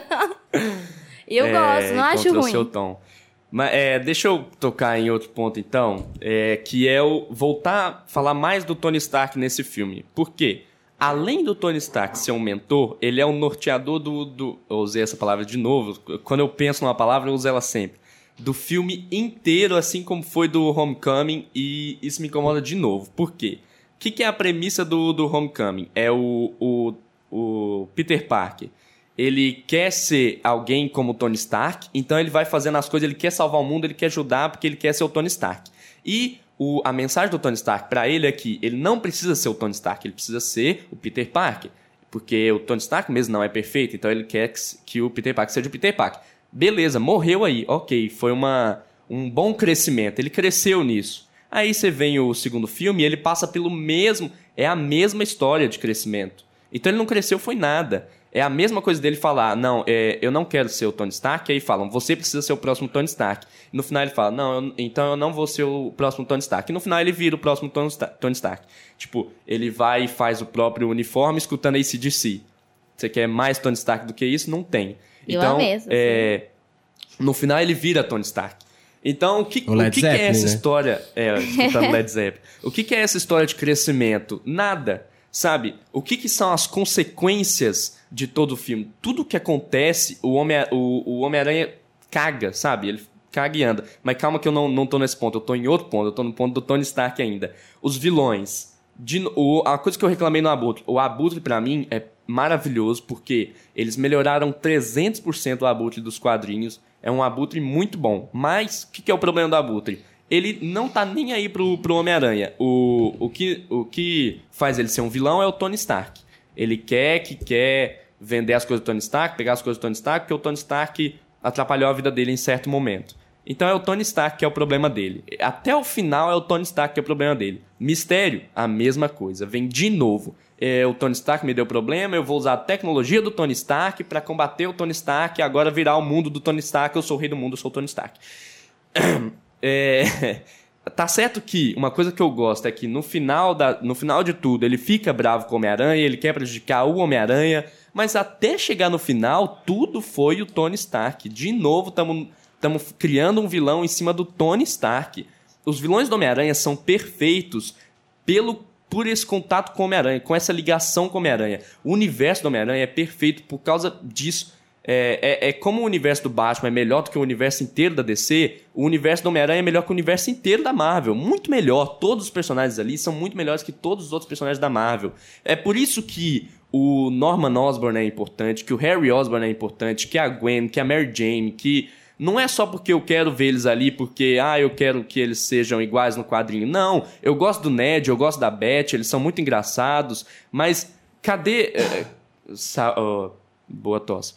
Eu gosto, não acho ruim. Seu tom. Mas, deixa eu tocar em outro ponto, então, que é voltar a falar mais do Tony Stark nesse filme. Por quê? Além do Tony Stark ser um mentor, ele é um norteador eu usei essa palavra de novo, quando eu penso numa palavra eu uso ela sempre, do filme inteiro, assim como foi do Homecoming, e isso me incomoda de novo. Por quê? O que é a premissa do Homecoming? É o Peter Parker. Ele quer ser alguém como o Tony Stark, então ele vai fazendo as coisas, ele quer salvar o mundo, ele quer ajudar porque ele quer ser o Tony Stark. E a mensagem do Tony Stark pra ele é que ele não precisa ser o Tony Stark, ele precisa ser o Peter Parker. Porque o Tony Stark mesmo não é perfeito, então ele quer que o Peter Parker seja o Peter Parker. Beleza, morreu aí, ok, foi um bom crescimento, ele cresceu nisso. Aí você vem o segundo filme e ele passa pelo mesmo, é a mesma história de crescimento. Então ele não cresceu, foi nada. É a mesma coisa dele falar, não, eu não quero ser o Tony Stark, aí falam, você precisa ser o próximo Tony Stark. E no final ele fala, não, então eu não vou ser o próximo Tony Stark. E no final ele vira o próximo Tony Stark. Tipo, ele vai e faz o próprio uniforme escutando AC/DC. Você quer mais Tony Stark do que isso? Não tem. Então, no final ele vira Tony Stark. Então, o que é essa história? Escutando Led Zeppelin. O que é essa história de crescimento? Nada. Sabe? O que são as consequências de todo o filme? Tudo que acontece, o Homem-Aranha caga, sabe? Ele caga e anda. Mas calma que eu não tô nesse ponto, eu tô em outro ponto, eu tô no ponto do Tony Stark ainda. Os vilões. A coisa que eu reclamei no Abutre. O Abutre, pra mim, é maravilhoso, porque eles melhoraram 300% o Abutre dos quadrinhos. É um Abutre muito bom. Mas, o que é o problema do Abutre? Ele não tá nem aí pro Homem-Aranha. O que faz ele ser um vilão é o Tony Stark. Ele quer vender as coisas do Tony Stark, pegar as coisas do Tony Stark, porque o Tony Stark atrapalhou a vida dele em certo momento. Então é o Tony Stark que é o problema dele. Até o final é o Tony Stark que é o problema dele. Mistério, a mesma coisa. Vem de novo. O Tony Stark me deu problema, eu vou usar a tecnologia do Tony Stark pra combater o Tony Stark e agora virar o mundo do Tony Stark. Eu sou o rei do mundo, eu sou o Tony Stark. Tá certo que uma coisa que eu gosto é que no final de tudo ele fica bravo com o Homem-Aranha, ele quer prejudicar o Homem-Aranha, mas até chegar no final tudo foi o Tony Stark. De novo estamos criando um vilão em cima do Tony Stark. Os vilões do Homem-Aranha são perfeitos por esse contato com o Homem-Aranha, com essa ligação com o Homem-Aranha. O universo do Homem-Aranha é perfeito por causa disso. Como o universo do Batman é melhor do que o universo inteiro da DC, o universo do Homem-Aranha é melhor que o universo inteiro da Marvel. Muito melhor. Todos os personagens ali são muito melhores que todos os outros personagens da Marvel. É por isso que o Norman Osborn é importante, que o Harry Osborn é importante, que a Gwen, que a Mary Jane, que não é só porque eu quero ver eles ali, porque eu quero que eles sejam iguais no quadrinho. Não, eu gosto do Ned, eu gosto da Beth, eles são muito engraçados, mas cadê... boa tosse.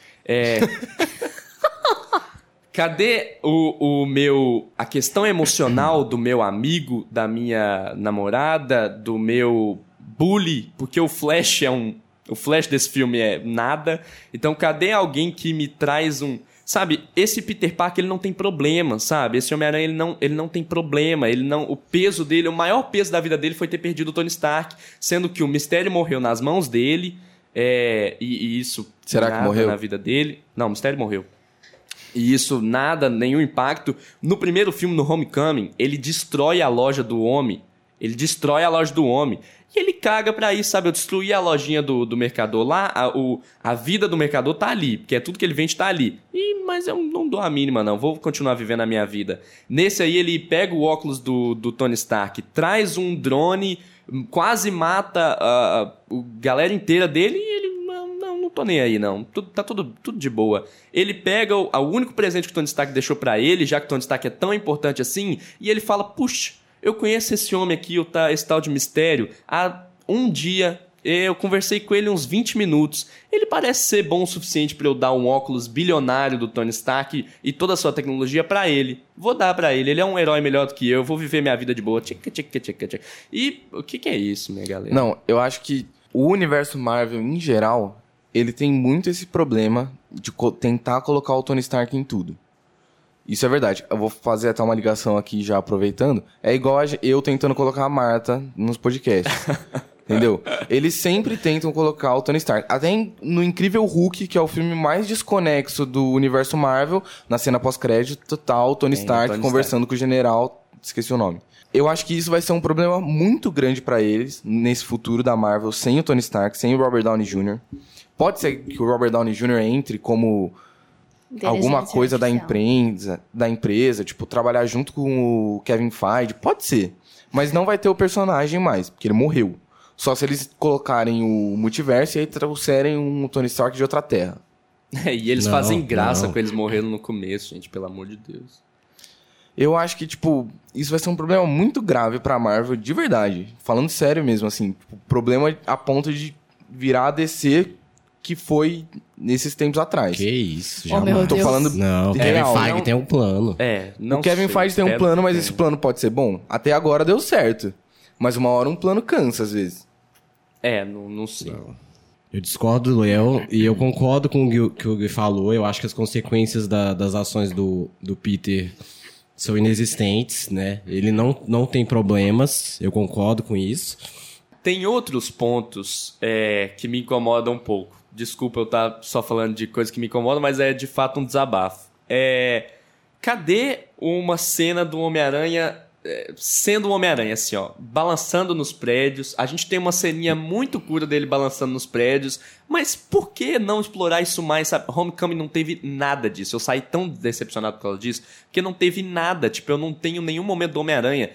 Cadê a questão emocional do meu amigo, da minha namorada, do meu bully? Porque o Flash o Flash desse filme é nada. Então cadê alguém que me traz sabe, esse Peter Parker, ele não tem problema, sabe? Esse Homem-Aranha, ele não tem problema. O peso dele, o maior peso da vida dele foi ter perdido o Tony Stark, sendo que o Mistério morreu nas mãos dele. E isso... Será que morreu? Na vida dele. Não, o Mistério morreu. E isso, nenhum impacto. No primeiro filme, no Homecoming, ele destrói a loja do Homem. Ele destrói a loja do homem. E ele caga pra isso, sabe? Eu destruí a lojinha do mercador lá, a vida do mercador tá ali, porque é tudo que ele vende tá ali. Mas eu não dou a mínima, não. Vou continuar vivendo a minha vida. Nesse aí, ele pega o óculos do Tony Stark, traz um drone, quase mata a galera inteira dele e ele... Não tô nem aí, não. Tá tudo de boa. Ele pega o único presente que o Tony Stark deixou pra ele, já que o Tony Stark é tão importante assim, e ele fala, puxa, eu conheço esse homem aqui, esse tal de Mistério, há um dia, eu conversei com ele uns 20 minutos. Ele parece ser bom o suficiente pra eu dar um óculos bilionário do Tony Stark e toda a sua tecnologia pra ele. Vou dar pra ele, ele é um herói melhor do que eu vvou viver minha vida de boa. Tchica. E o que é isso, minha galera? Não, eu acho que o universo Marvel, em geral, ele tem muito esse problema de tentar colocar o Tony Stark em tudo. Isso é verdade. Eu vou fazer até uma ligação aqui já aproveitando. É igual eu tentando colocar a Marta nos podcasts. Entendeu? Eles sempre tentam colocar o Tony Stark. Até no Incrível Hulk, que é o filme mais desconexo do universo Marvel, na cena pós-crédito, tá o Tony Stark conversando com o general, esqueci o nome. Eu acho que isso vai ser um problema muito grande pra eles, nesse futuro da Marvel, sem o Tony Stark, sem o Robert Downey Jr. Pode ser que o Robert Downey Jr. entre como alguma coisa da empresa, tipo, trabalhar junto com o Kevin Feige, pode ser. Mas não vai ter o personagem mais, porque ele morreu. Só se eles colocarem o multiverso e aí trouxerem um Tony Stark de outra terra. E eles fazem graça com eles morrendo no começo, gente, pelo amor de Deus. Eu acho que, tipo, isso vai ser um problema muito grave pra Marvel, de verdade. Falando sério mesmo, assim. Tipo, problema a ponto de virar a DC que foi nesses tempos atrás. Que isso, já meu tô Deus. falando não, real. Kevin Feige tem um plano. O Kevin Feige tem um plano, mas esse plano pode ser bom? Até agora deu certo. Mas uma hora um plano cansa, às vezes. Não sei. Não. Eu discordo do Léo e eu concordo com o que o Gui falou. Eu acho que as consequências das ações do Peter são inexistentes, né? Ele não tem problemas, eu concordo com isso. Tem outros pontos que me incomodam um pouco. Desculpa eu estar só falando de coisas que me incomodam, mas é de fato um desabafo. Cadê uma cena do Homem-Aranha sendo o Homem-Aranha, assim, ó, balançando nos prédios? A gente tem uma ceninha muito cura dele balançando nos prédios, mas por que não explorar isso mais, sabe? Homecoming não teve nada disso. Eu saí tão decepcionado por causa disso, porque não teve nada. Tipo, eu não tenho nenhum momento do Homem-Aranha.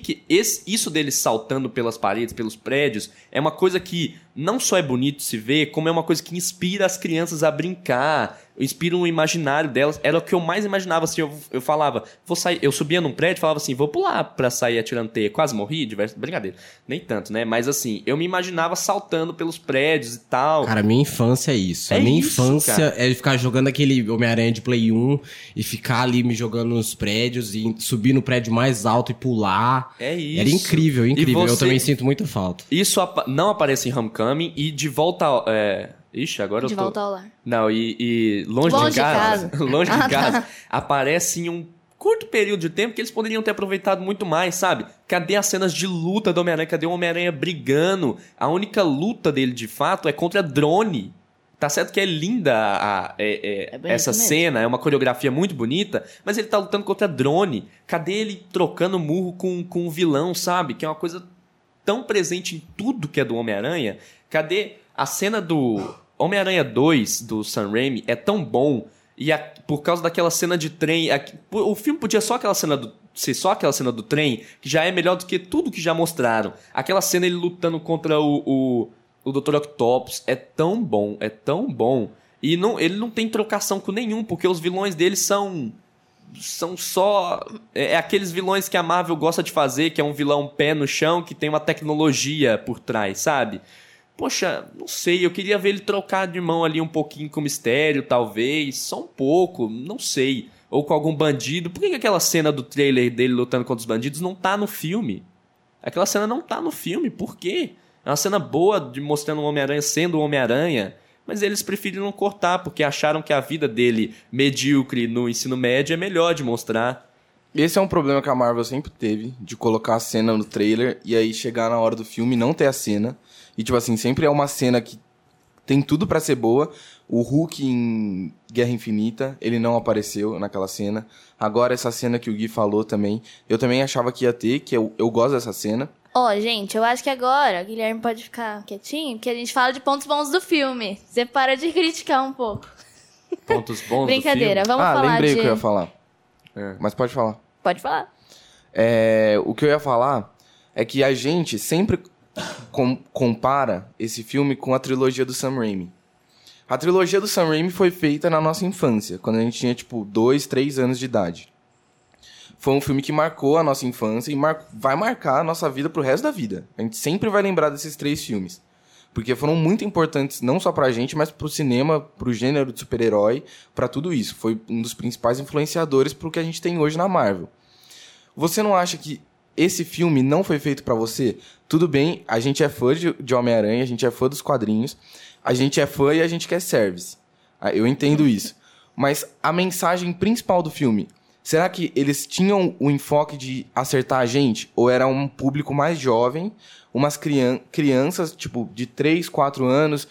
Isso dele saltando pelas paredes, pelos prédios, é uma coisa que não só é bonito de se ver, como é uma coisa que inspira as crianças a brincar, inspira um imaginário delas. Era o que eu mais imaginava, assim, eu falava, vou sair, eu subia num prédio e falava assim, vou pular pra sair atirando teia. Quase morri, brincadeira, nem tanto, né? Mas assim, eu me imaginava saltando pelos prédios e tal. Cara, minha infância é isso. A minha infância é ficar jogando aquele Homem-Aranha de Play 1 e ficar ali me jogando nos prédios e subir no prédio mais alto e pular. É isso. Era incrível. Eu também sinto muita falta. Isso não aparece em Homecoming e de volta ao... Ixi, agora eu tô... De volta ao lar. Não, e longe de casa. Longe de casa. Aparece em um curto período de tempo que eles poderiam ter aproveitado muito mais, sabe? Cadê as cenas de luta do Homem-Aranha? Cadê o Homem-Aranha brigando? A única luta dele, de fato, é contra drone. Tá certo que é linda essa cena, é uma coreografia muito bonita, mas ele tá lutando contra drone. Cadê ele trocando murro com o vilão, sabe? Que é uma coisa tão presente em tudo que é do Homem-Aranha. Cadê a cena do Homem-Aranha 2, do Sam Raimi, é tão bom, e por causa daquela cena de trem... o filme podia ser só aquela cena do trem, que já é melhor do que tudo que já mostraram. Aquela cena ele lutando contra o Dr. Octopus é tão bom. E ele não tem trocação com nenhum, porque os vilões dele são só... aqueles vilões que a Marvel gosta de fazer, que é um vilão pé no chão, que tem uma tecnologia por trás, sabe? Poxa, não sei, eu queria ver ele trocar de mão ali um pouquinho com o Mistério, talvez, só um pouco, não sei. Ou com algum bandido. Por que aquela cena do trailer dele lutando contra os bandidos não tá no filme? Aquela cena não tá no filme, por quê? É uma cena boa de mostrando o Homem-Aranha sendo o Homem-Aranha, mas eles preferiram cortar, porque acharam que a vida dele, medíocre no ensino médio, é melhor de mostrar. Esse é um problema que a Marvel sempre teve, de colocar a cena no trailer e aí chegar na hora do filme e não ter a cena. E, tipo assim, sempre é uma cena que tem tudo pra ser boa. O Hulk em Guerra Infinita, ele não apareceu naquela cena. Agora, essa cena que o Gui falou também, eu também achava que ia ter, que eu gosto dessa cena. Ó, gente, eu acho que agora o Guilherme pode ficar quietinho, porque a gente fala de pontos bons do filme. Você para de criticar um pouco. Pontos bons Brincadeira, do filme? vamos falar lembrei de... o que eu ia falar. Mas pode falar. Pode falar. O que eu ia falar é que a gente sempre compara esse filme com a trilogia do Sam Raimi. A trilogia do Sam Raimi foi feita na nossa infância, quando a gente tinha, 2, 3 anos de idade. Foi um filme que marcou a nossa infância e vai marcar a nossa vida pro resto da vida. A gente sempre vai lembrar desses 3 filmes. Porque foram muito importantes, não só pra gente, mas pro cinema, pro gênero de super-herói, pra tudo isso. Foi um dos principais influenciadores pro que a gente tem hoje na Marvel. Você não acha que esse filme não foi feito pra você? Tudo bem, a gente é fã de Homem-Aranha, a gente é fã dos quadrinhos, a gente é fã e a gente quer service. Eu entendo isso. Mas a mensagem principal do filme, será que eles tinham o enfoque de acertar a gente? Ou era um público mais jovem, umas crianças, de 3, 4 anos,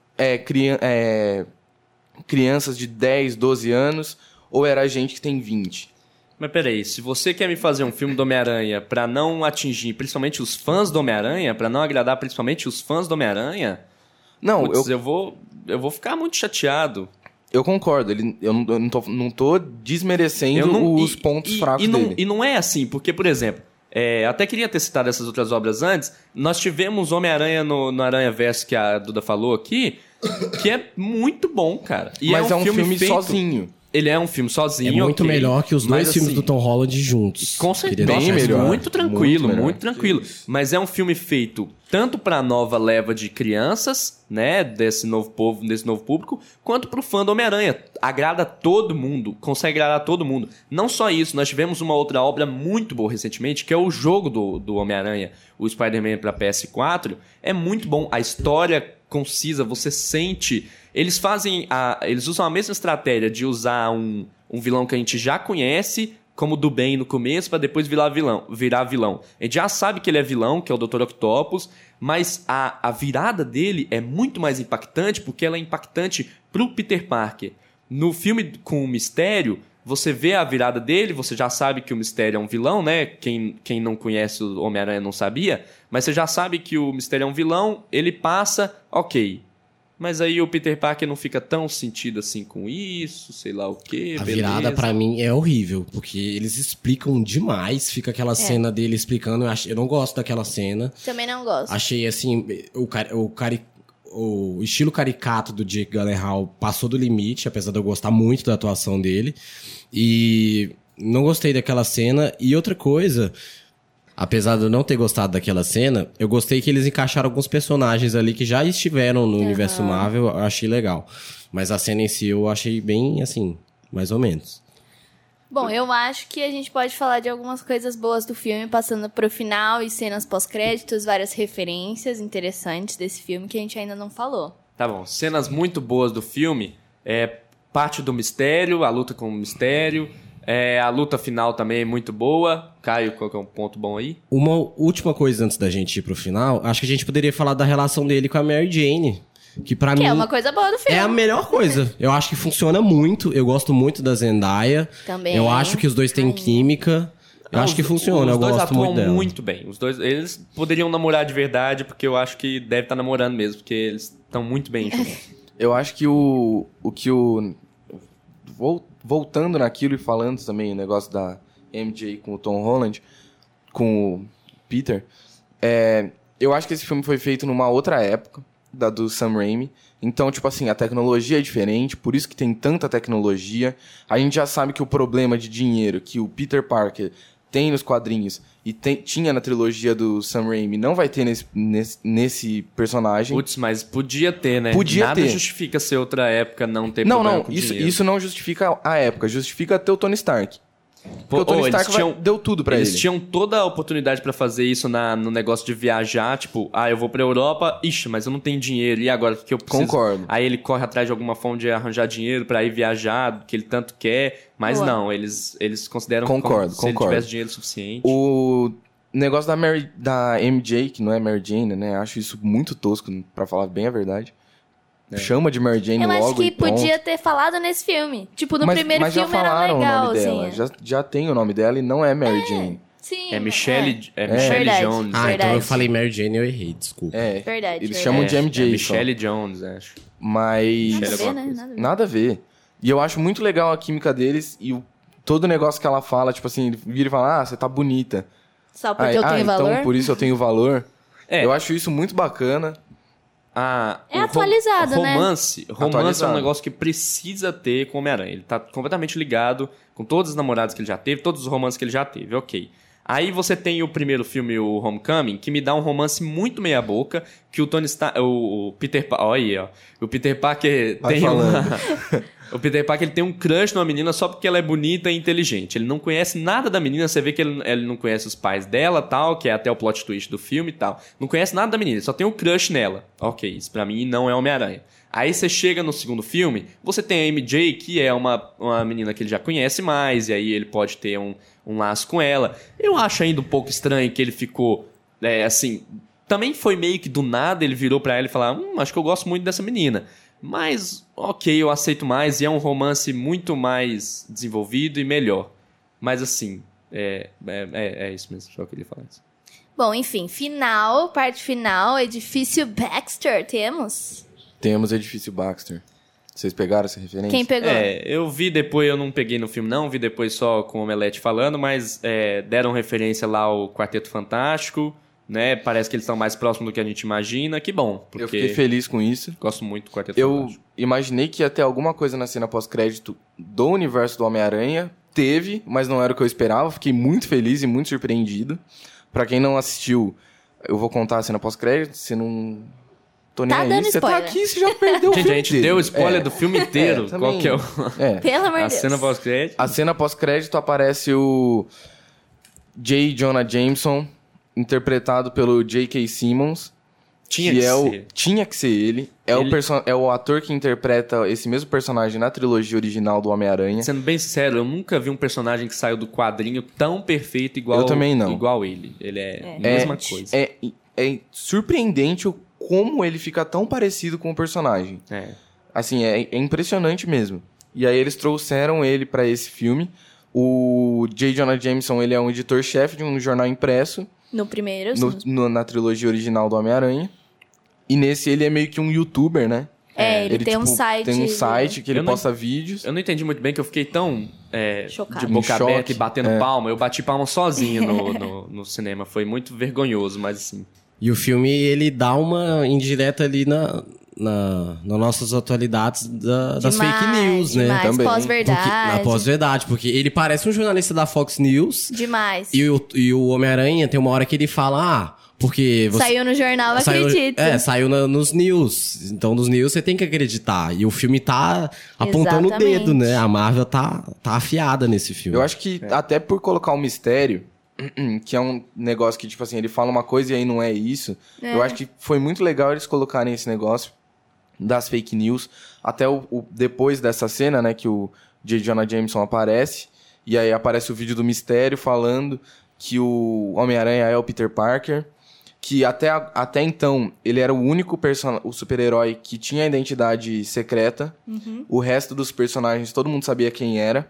crianças de 10, 12 anos, ou era gente que tem 20? Mas peraí, se você quer me fazer um filme do Homem-Aranha pra não atingir principalmente os fãs do Homem-Aranha, pra não agradar principalmente os fãs do Homem-Aranha... Não, putz, eu vou ficar muito chateado. Eu concordo, eu não tô desmerecendo os pontos fracos dele. E não é assim, porque, por exemplo, até queria ter citado essas outras obras antes, nós tivemos Homem-Aranha no Aranha-Verso, que a Duda falou aqui, que é muito bom, cara. Mas é um filme sozinho. Ele é um filme sozinho. É muito melhor que os dois filmes do Tom Holland juntos. Com certeza. Bem melhor. Muito tranquilo, muito tranquilo. Mas é um filme feito tanto pra nova leva de crianças, né, desse novo público, quanto pro fã do Homem-Aranha. Agrada todo mundo, consegue agradar todo mundo. Não só isso, nós tivemos uma outra obra muito boa recentemente, que é o jogo do Homem-Aranha, o Spider-Man pra PS4. É muito bom, a história concisa, você sente... Eles usam a mesma estratégia de usar um vilão que a gente já conhece, como do bem no começo, pra depois virar vilão. A gente já sabe que ele é vilão, que é o Dr. Octopus, mas a virada dele é muito mais impactante, porque ela é impactante pro Peter Parker. No filme com o Mistério, você vê a virada dele, você já sabe que o Mistério é um vilão, né? Quem não conhece o Homem-Aranha não sabia, mas você já sabe que o Mistério é um vilão, ele passa, ok. Mas aí o Peter Parker não fica tão sentido assim com isso, sei lá o quê. A virada pra mim é horrível, porque eles explicam demais, fica aquela cena dele explicando, eu não gosto daquela cena. Também não gosto. Achei assim, o estilo caricato do Jake Gyllenhaal passou do limite, apesar de eu gostar muito da atuação dele. E não gostei daquela cena. E outra coisa... Apesar de eu não ter gostado daquela cena, eu gostei que eles encaixaram alguns personagens ali que já estiveram no universo Marvel, eu achei legal. Mas a cena em si eu achei bem, assim, mais ou menos. Bom, eu acho que a gente pode falar de algumas coisas boas do filme, passando pro final e cenas pós-créditos, várias referências interessantes desse filme que a gente ainda não falou. Tá bom, cenas muito boas do filme, parte do mistério, a luta com o mistério... a luta final também é muito boa. Caio, qual que é um ponto bom aí? Uma última coisa antes da gente ir pro final, acho que a gente poderia falar da relação dele com a Mary Jane. Que pra mim é uma coisa boa do filme. É a melhor coisa. Eu acho que funciona muito. Eu gosto muito da Zendaya. Também. Eu acho que os dois têm química. Eu acho que funciona, eu gosto muito dela. Os dois atuam muito bem. Os dois, eles poderiam namorar de verdade, porque eu acho que deve estar namorando mesmo, porque eles estão muito bem juntos. Eu acho que voltando naquilo e falando também o negócio da MJ com o Tom Holland, com o Peter, eu acho que esse filme foi feito numa outra época, da do Sam Raimi. Então, a tecnologia é diferente, por isso que tem tanta tecnologia. A gente já sabe que o problema de dinheiro que o Peter Parker tem nos quadrinhos e tinha na trilogia do Sam Raimi não vai ter nesse personagem. Putz, mas podia ter, né? Podia Nada ter. Justifica ser outra época não ter problema com dinheiro. Isso não justifica a época, justifica ter o Tony Stark. Porque o Tony Stark deu tudo pra ele. Eles tinham toda a oportunidade pra fazer isso no negócio de viajar, eu vou pra Europa, mas eu não tenho dinheiro, e agora o que eu preciso? Concordo. Aí ele corre atrás de alguma forma de arranjar dinheiro pra ir viajar, que ele tanto quer, mas não, eles consideram como se ele tivesse dinheiro suficiente. O negócio da MJ, que não é Mary Jane, né? Acho isso muito tosco, pra falar bem a verdade. Chama de Mary Jane logo. Eu acho que e pronto. podia ter falado nesse filme. No primeiro mas filme já falaram era legal, o nome dela. assim. Já tem o nome dela e não é Mary Jane. Sim. É Michelle Verdade. Jones. Ah, então Verdade. eu falei Mary Jane e eu errei, desculpa. Verdade. Eles verdade. chamam de MJ. É só. Michelle Jones, acho. Mas... Nada a Michelle ver, alguma né? coisa. Nada a ver. Nada a ver. E eu acho muito legal a química deles e todo o negócio que ela fala, tipo assim, ele vira e fala, você tá bonita. Só porque eu tenho valor. Então por isso eu tenho valor. É. Eu acho isso muito bacana. É atualizado, né? Romance é um Atualizado. negócio que precisa ter com o Homem-Aranha. Ele tá completamente ligado com todos os namorados que ele já teve, todos os romances que ele já teve, ok. Aí você tem o primeiro filme, o Homecoming, que me dá um romance muito meia boca, que o Tony Stark... O Peter Parker... Olha aí, ó. O Peter Parker Vai tem falando. O Peter Parker ele tem um crush numa menina só porque ela é bonita e inteligente. Ele não conhece nada da menina, você vê que ele não conhece os pais dela, tal, que é até o plot twist do filme e tal. Não conhece nada da menina, ele só tem um crush nela. Ok, isso pra mim não é Homem-Aranha. Aí você chega no segundo filme, você tem a MJ, que é uma menina que ele já conhece mais, e aí ele pode ter um laço com ela. Eu acho ainda um pouco estranho que ele ficou, assim... Também foi meio que do nada, ele virou pra ela e falou, acho que eu gosto muito dessa menina. Mas, ok, eu aceito mais, e é um romance muito mais desenvolvido e melhor. Mas assim, é isso mesmo, só queria falar isso. Bom, enfim, parte final, edifício Baxter, temos? Temos Edifício Baxter. Vocês pegaram essa referência? Quem pegou? Eu vi depois, eu não peguei no filme não, vi depois só com o Omelete falando, mas deram referência lá ao Quarteto Fantástico, né? Parece que eles estão mais próximos do que a gente imagina, que bom. Porque Eu fiquei feliz com isso. gosto muito do Quarteto Eu Fantástico. imaginei que ia ter alguma coisa na cena pós-crédito do universo do Homem-Aranha. Teve, mas não era o que eu esperava. Fiquei muito feliz e muito surpreendido. Pra quem não assistiu, eu vou contar a cena pós-crédito. Você não... Tô nem Tá aí. dando Você tá spoiler. aqui, você já perdeu o Gente, filme a gente inteiro. deu spoiler do filme inteiro. também. Qual que é É. Pelo amor a de Deus. cena pós-crédito? A cena pós-crédito aparece o J. Jonah Jameson, interpretado pelo J.K. Simmons. Tinha que que é ser. Tinha que ser ele. É o ator que interpreta esse mesmo personagem na trilogia original do Homem-Aranha. Sendo bem sincero, eu nunca vi um personagem que saiu do quadrinho tão perfeito igual Eu também não. igual ele. Ele é a mesma coisa. É surpreendente como ele fica tão parecido com o personagem. É. Assim, é impressionante mesmo. E aí eles trouxeram ele pra esse filme. O J. Jonah Jameson, ele é um editor-chefe de um jornal impresso No primeiro, na trilogia original do Homem-Aranha. E nesse ele é meio que um youtuber, né? ele tem um site. Tem um site que ele Eu não- posta vídeos. Eu não entendi muito bem, que eu fiquei tão Chocado. de boca Em choque. aberta e batendo palma. Eu bati palma sozinho no cinema. Foi muito vergonhoso, mas assim... E o filme, ele dá uma indireta ali nas nossas atualidades das Demais, fake news, né? demais, Também. pós-verdade. Na pós-verdade, porque ele parece um jornalista da Fox News Demais. e o Homem-Aranha tem uma hora que ele fala, porque você... Saiu no jornal, acredito. Saiu nos news. Então, nos news você tem que acreditar. E o filme tá apontando o Exatamente. dedo, né? A Marvel tá afiada nesse filme. Eu acho que até por colocar um mistério, que é um negócio que, tipo assim, ele fala uma coisa e aí não é isso. Eu acho que foi muito legal eles colocarem esse negócio das fake news. Até depois dessa cena, né, que o J. Jonah Jameson aparece. E aí aparece o vídeo do mistério falando que o Homem-Aranha é o Peter Parker. Que até então ele era o único o super-herói que tinha identidade secreta. O resto dos personagens, todo mundo sabia quem era.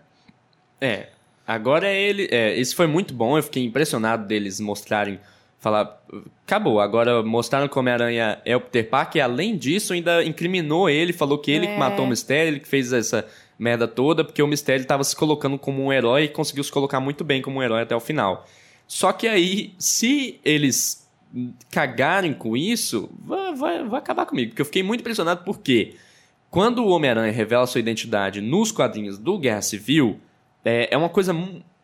Agora ele... isso foi muito bom, eu fiquei impressionado deles mostrarem... Falar, acabou, agora mostraram que o Homem-Aranha é o Peter Parker, e além disso ainda incriminou ele, falou que ele que matou o Mistério, ele que fez essa merda toda, porque o Mistério estava se colocando como um herói e conseguiu se colocar muito bem como um herói até o final. Só que aí, se eles cagarem com isso, vai acabar comigo, porque eu fiquei muito impressionado porque quando o Homem-Aranha revela sua identidade nos quadrinhos do Guerra Civil, é uma coisa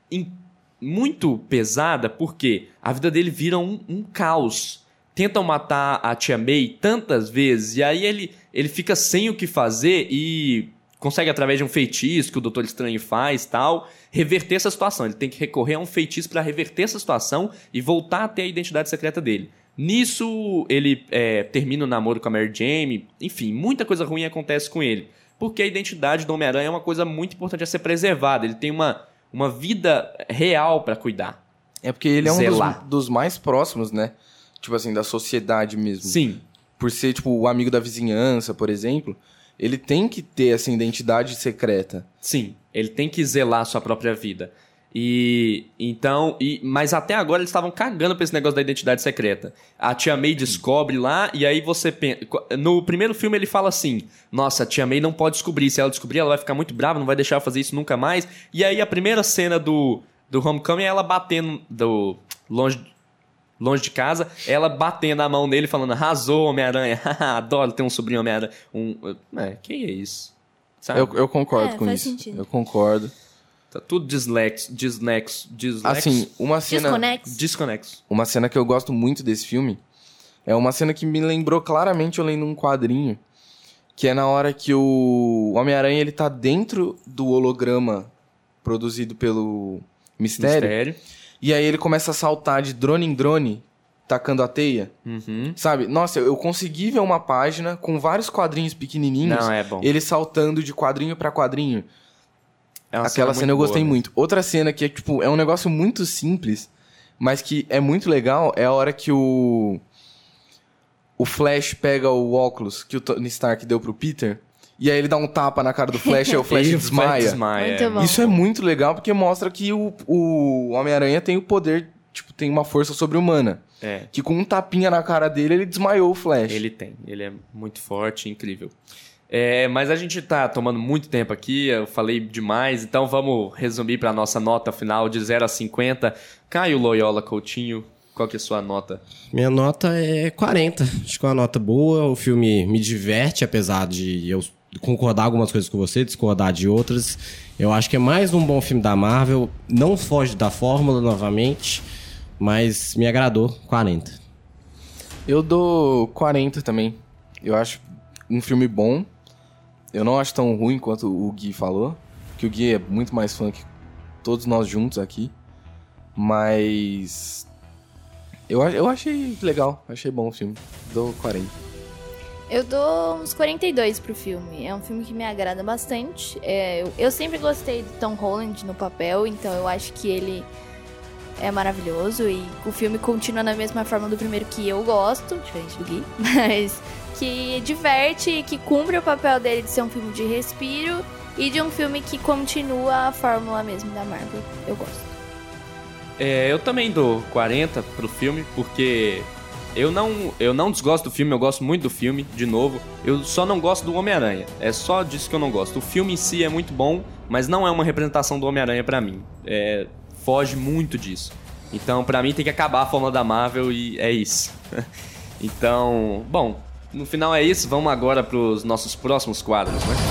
muito pesada, porque a vida dele vira um caos. Tentam matar a Tia May tantas vezes, e aí ele fica sem o que fazer e consegue, através de um feitiço que o Doutor Estranho faz, tal, reverter essa situação. Ele tem que recorrer a um feitiço para reverter essa situação e voltar a ter a identidade secreta dele. Nisso, ele termina o namoro com a Mary Jane, enfim, muita coisa ruim acontece com ele. Porque a identidade do Homem-Aranha é uma coisa muito importante a ser preservada. Ele tem uma vida real pra cuidar. É porque ele é Zelar. um dos mais próximos, né? Tipo assim, da sociedade mesmo. Sim. Por ser, tipo, o amigo da vizinhança, por exemplo, ele tem que ter essa identidade secreta. Sim, ele tem que zelar a sua própria vida. Mas até agora eles estavam cagando pra esse negócio da identidade secreta. A Tia May descobre lá, e aí você pensa... No primeiro filme ele fala assim: nossa, a Tia May não pode descobrir. Se ela descobrir, ela vai ficar muito brava, não vai deixar eu fazer isso nunca mais. E aí a primeira cena do Homecoming é ela batendo longe de casa, ela batendo a mão nele, falando: arrasou, Homem-Aranha. Adoro ter um sobrinho Homem-Aranha. Que é isso? Sabe? Eu concordo com faz isso. sentido. Eu concordo. Tá tudo dislexo. Assim, Desconexo. uma cena que eu gosto muito desse filme é uma cena que me lembrou claramente eu lendo um quadrinho, que é na hora que o Homem-Aranha ele tá dentro do holograma produzido pelo Mistério. E aí ele começa a saltar de drone em drone, tacando a teia. Sabe? Nossa, eu consegui ver uma página com vários quadrinhos pequenininhos. Não, é bom. Ele saltando de quadrinho pra quadrinho. Aquela cena eu muito gostei boa, muito. Outra cena que é, tipo, é um negócio muito simples, mas que é muito legal, é a hora que o Flash pega o óculos que o Tony Stark deu pro Peter, e aí ele dá um tapa na cara do Flash e o Flash desmaia. Muito bom. Isso é muito legal, porque mostra que o Homem-Aranha tem o poder, tipo, tem uma força sobre-humana. Que com um tapinha na cara dele, ele desmaiou o Flash. Ele é muito forte, incrível. Mas a gente tá tomando muito tempo aqui, eu falei demais, então vamos resumir pra nossa nota final de 0 a 50. Caio Loyola Coutinho, qual que é a sua nota? Minha nota é 40. Acho que é uma nota boa. O filme me diverte, apesar de eu concordar algumas coisas com você, discordar de outras. Eu acho que é mais um bom filme da Marvel. Não foge da fórmula novamente, mas me agradou. 40. Eu dou 40 também. Eu acho um filme bom. Eu não acho tão ruim quanto o Gui falou, que o Gui é muito mais fã que todos nós juntos aqui. Mas eu achei legal, achei bom o filme. Dou 40. Eu dou uns 42 pro filme. É um filme que me agrada bastante. Eu sempre gostei do Tom Holland no papel, então eu acho que ele é maravilhoso. E o filme continua na mesma forma do primeiro, que eu gosto, diferente do Gui, mas que diverte e que cumpre o papel dele de ser um filme de respiro e de um filme que continua a fórmula mesmo da Marvel. Eu gosto. Eu também dou 40 pro filme, porque eu não desgosto do filme, eu gosto muito do filme, de novo. Eu só não gosto do Homem-Aranha. É só disso que eu não gosto. O filme em si é muito bom, mas não é uma representação do Homem-Aranha pra mim. Foge muito disso. Então, pra mim, tem que acabar a fórmula da Marvel e é isso. Então, bom, no final é isso. Vamos agora pros nossos próximos quadros, né?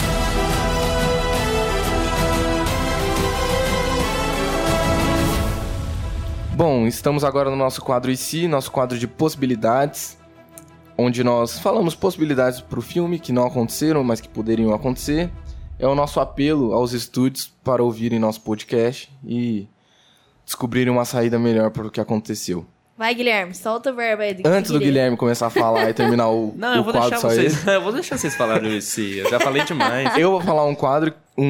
Bom, estamos agora no nosso quadro em si, nosso quadro de possibilidades, onde nós falamos possibilidades pro filme que não aconteceram, mas que poderiam acontecer. É o nosso apelo aos estúdios para ouvirem nosso podcast e descobrirem uma saída melhor para o que aconteceu. Vai, Guilherme, solta o verbo aí. Antes do Guilherme começar a falar e terminar o quadro só ele. Eu vou deixar vocês falarem isso. Eu já falei demais. Eu vou falar um quadro.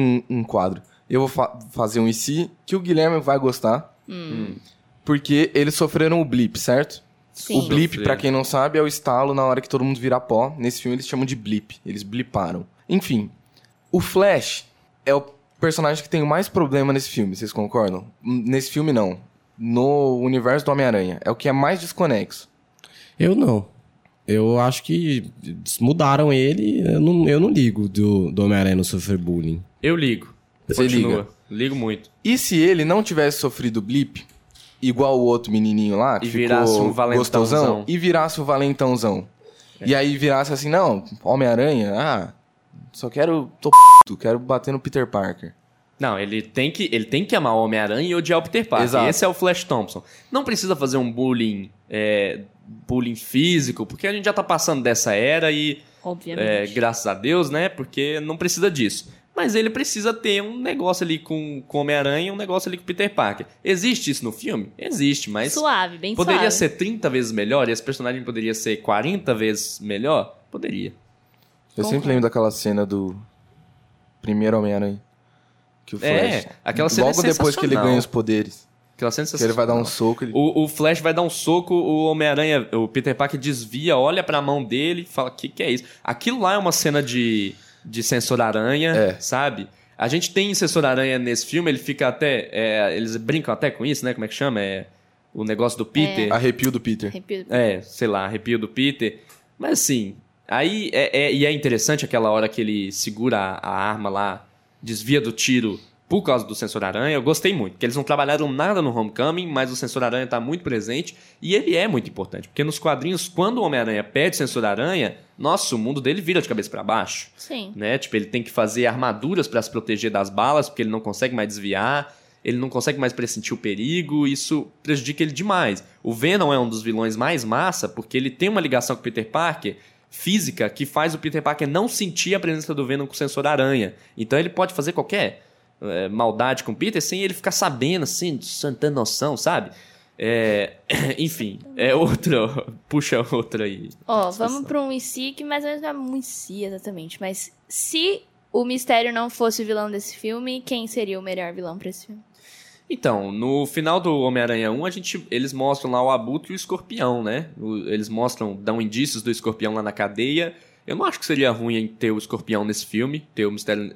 Eu vou fazer um IC que o Guilherme vai gostar. Porque eles sofreram o blip, certo? Sim. O blip, pra quem não sabe, é o estalo na hora que todo mundo vira pó. Nesse filme eles chamam de blip. Eles bliparam. Enfim, o Flash é o personagem que tem mais problema nesse filme, vocês concordam? Nesse filme, não. No universo do Homem-Aranha. É o que é mais desconexo. Eu não. Eu acho que mudaram ele. Eu não ligo do Homem-Aranha não sofrer bullying. Eu ligo. Você liga? Ligo muito. E se ele não tivesse sofrido blip, igual o outro menininho lá, que e virasse ficou um valentãozão. gostosão, e virasse o valentãozão. E aí virasse assim, não, Homem-Aranha, só quero... quero bater no Peter Parker. Não, ele tem que amar o Homem-Aranha e odiar o Peter Parker. Exato. Esse é o Flash Thompson. Não precisa fazer um bullying físico, porque a gente já tá passando dessa era e... Obviamente. Graças a Deus, né? Porque não precisa disso. Mas ele precisa ter um negócio ali com o Homem-Aranha e um negócio ali com o Peter Parker. Existe isso no filme? Existe, mas... Suave, bem poderia suave. ser 30 vezes melhor e esse personagem poderia ser 40 vezes melhor? Poderia. Eu sempre lembro daquela cena do primeiro Homem-Aranha. Que o Flash... aquela cena logo depois que ele ganha os poderes. Aquela cena que ele vai dar um soco... O Flash vai dar um soco, o Homem-Aranha... O Peter Parker desvia, olha pra mão dele e fala, que é isso? Aquilo lá é uma cena de sensor aranha, sabe? A gente tem Sensor-Aranha nesse filme, ele fica até... eles brincam até com isso, né? Como é que chama? O negócio do Peter. Arrepio do Peter. Sei lá, arrepio do Peter. Mas assim, aí é interessante aquela hora que ele segura a arma lá, desvia do tiro por causa do Sensor-Aranha. Eu gostei muito, porque eles não trabalharam nada no Homecoming, mas o Sensor-Aranha tá muito presente e ele é muito importante, porque nos quadrinhos, quando o Homem-Aranha perde o Sensor-Aranha, nossa, o mundo dele vira de cabeça para baixo. Sim. Né? Tipo, ele tem que fazer armaduras para se proteger das balas, porque ele não consegue mais desviar, ele não consegue mais pressentir o perigo, isso prejudica ele demais. O Venom é um dos vilões mais massa, porque ele tem uma ligação com o Peter Parker física que faz o Peter Parker não sentir a presença do Venom com o Sensor-Aranha. Então ele pode fazer qualquer maldade com o Peter sem ele ficar sabendo, assim, sem ter noção, sabe? Enfim, outro. Puxa outro aí. Vamos para um IC que mais ou menos não é um IC exatamente, mas se o Mistério não fosse o vilão desse filme, quem seria o melhor vilão para esse filme? Então, no final do Homem-Aranha 1, eles mostram lá o Abutre e o Escorpião, né? Eles dão indícios do Escorpião lá na cadeia. Eu não acho que seria ruim ter o Escorpião nesse filme, ter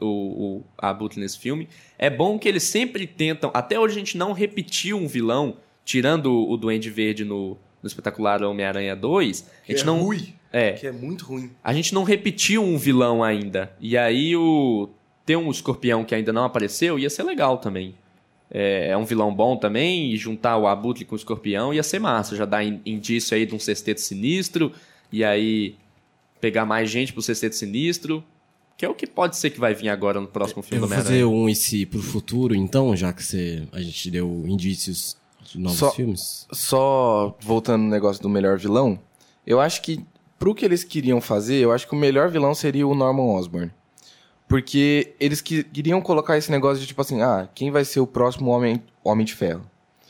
o Abutre nesse filme. É bom que eles sempre tentam... Até hoje a gente não repetiu um vilão, tirando o Duende Verde no espetacular Homem-Aranha 2. A gente não... ruim. Que é muito ruim. A gente não repetiu um vilão ainda. E aí ter um Escorpião que ainda não apareceu ia ser legal também. É um vilão bom também, e juntar o Abutre com o Escorpião ia ser massa. Já dá indício aí de um Sexteto Sinistro, e aí pegar mais gente pro Sexteto Sinistro, que é o que pode ser que vai vir agora no próximo filme do Homem-Aranha. Eu vou fazer pro futuro, então, já que a gente deu indícios de novos filmes. Só voltando no negócio do melhor vilão, eu acho que pro que eles queriam fazer, eu acho que o melhor vilão seria o Norman Osborn. Porque eles queriam colocar esse negócio de tipo assim, quem vai ser o próximo Homem de Ferro?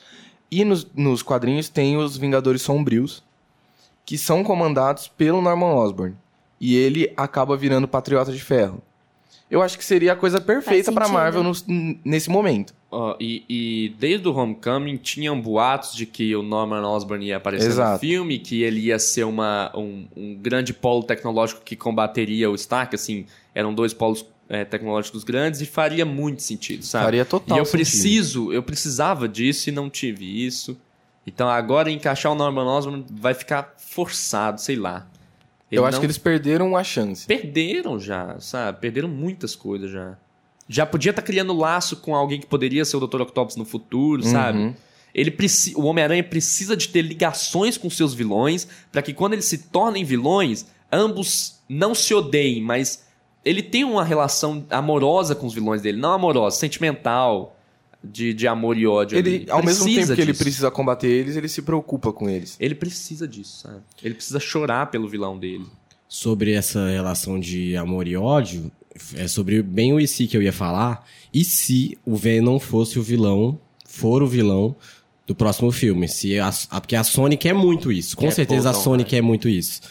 E nos quadrinhos tem os Vingadores Sombrios, que são comandados pelo Norman Osborn. E ele acaba virando Patriota de Ferro. Eu acho que seria a coisa perfeita pra Marvel nesse momento. E desde o Homecoming tinham boatos de que o Norman Osborn ia aparecer no filme, que ele ia ser um grande polo tecnológico que combateria o Stark, assim, eram dois polos tecnológicos grandes, e faria muito sentido, sabe? Faria total sentido. Eu precisava disso e não tive isso. Então agora encaixar o Norman Osborn vai ficar forçado, sei lá. Eu acho que eles perderam a chance. Perderam já, sabe? Perderam muitas coisas já. Já podia estar criando laço com alguém que poderia ser o Dr. Octopus no futuro, sabe? O Homem-Aranha precisa de ter ligações com seus vilões para que quando eles se tornem vilões, ambos não se odeiem, mas ele tem uma relação amorosa com os vilões dele. Não amorosa, sentimental, de amor e ódio. Ele, ao mesmo tempo que ele precisa combater eles, ele se preocupa com eles. Ele precisa disso, sabe? Ele precisa chorar pelo vilão dele. Sobre essa relação de amor e ódio, é sobre bem o IC que eu ia falar. E se o Venom fosse o vilão, for o vilão do próximo filme? Porque a Sony quer muito isso. Com certeza a Sony quer muito isso.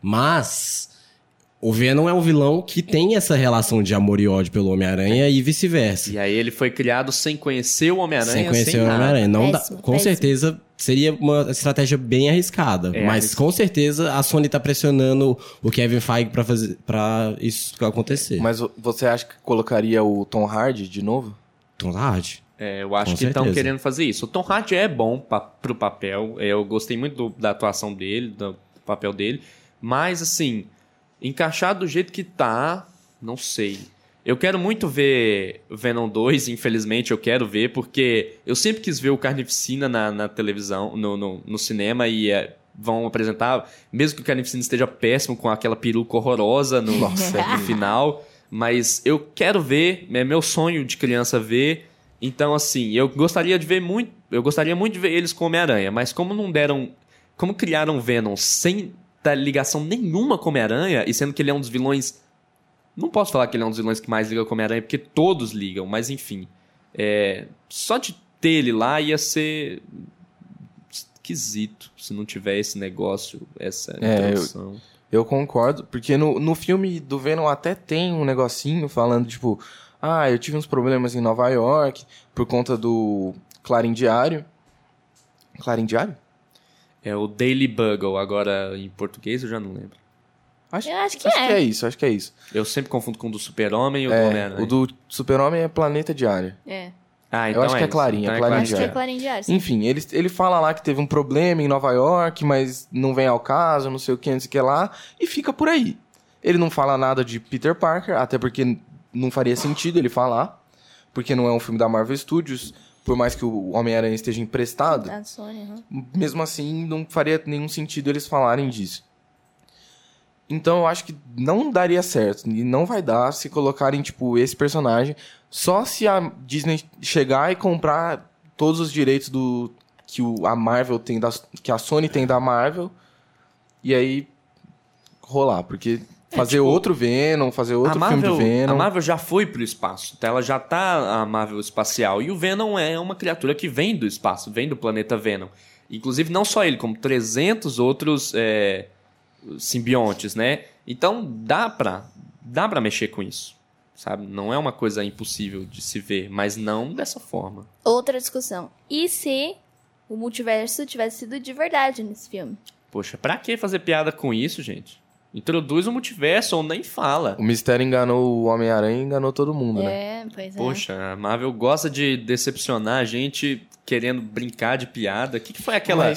Mas o Venom é um vilão que tem essa relação de amor e ódio pelo Homem-Aranha e vice-versa. E aí ele foi criado sem conhecer o Homem-Aranha. Sem conhecer o Homem-Aranha. Com certeza seria uma estratégia bem arriscada. Mas com certeza a Sony tá pressionando o Kevin Feige pra isso acontecer. Mas você acha que colocaria o Tom Hardy de novo? Tom Hardy? Eu acho que estão querendo fazer isso. O Tom Hardy é bom pro papel. Eu gostei muito da atuação dele, do papel dele. Mas, assim, encaixar do jeito que tá, não sei. Eu quero muito ver Venom 2, infelizmente eu quero ver, porque eu sempre quis ver o Carnificina na televisão, no cinema, e vão apresentar, mesmo que o Carnificina esteja péssimo, com aquela peruca horrorosa no final, mas eu quero ver, é meu sonho de criança ver, então assim, eu gostaria muito de ver eles com Homem-Aranha, mas como criaram Venom sem dar ligação nenhuma com Homem-Aranha, e sendo que ele é um dos vilões... Não posso falar que ele é um dos vilões que mais liga com Homem-Aranha, porque todos ligam, mas enfim. Só de ter ele lá ia ser esquisito se não tiver esse negócio, essa introdução. Eu concordo, porque no filme do Venom até tem um negocinho falando, tipo... eu tive uns problemas em Nova York por conta do Clarim Diário. Clarim Diário? É o Daily Bugle, agora em português eu já não lembro. Eu acho que acho é. que é isso, acho que é isso. Eu sempre confundo com o do Super-Homem e o do Homem-Aranha. O do Super-Homem é Planeta Diário. É. Ah, então Eu acho que é isso. Clarinha, Então Clarinha Acho que é Diário. Clarim Diário. sim. Enfim, ele fala lá que teve um problema em Nova York, mas não vem ao caso, não sei o que, não sei o que lá, e fica por aí. Ele não fala nada de Peter Parker, até porque não faria sentido ele falar, porque não é um filme da Marvel Studios, por mais que o Homem-Aranha esteja emprestado, Da Sony, mesmo assim não faria nenhum sentido eles falarem disso. Então eu acho que não daria certo, e não vai dar se colocarem, tipo, esse personagem, só se a Disney chegar e comprar todos os direitos que a Marvel tem, que a Sony tem da Marvel, e aí rolar, porque fazer tipo, outro Venom, fazer outro filme do Venom... A Marvel já foi pro espaço, então ela já tá a Marvel espacial. E o Venom é uma criatura que vem do espaço, vem do planeta Venom. Inclusive, não só ele, como 300 outros simbiontes, né? Então, dá pra mexer com isso, sabe? Não é uma coisa impossível de se ver, mas não dessa forma. Outra discussão. E se o multiverso tivesse sido de verdade nesse filme? Poxa, pra que fazer piada com isso, gente? Introduz o multiverso ou nem fala. O Mistério enganou o Homem-Aranha e enganou todo mundo, né? É, pois é. Poxa, a Marvel gosta de decepcionar a gente querendo brincar de piada. O que foi aquela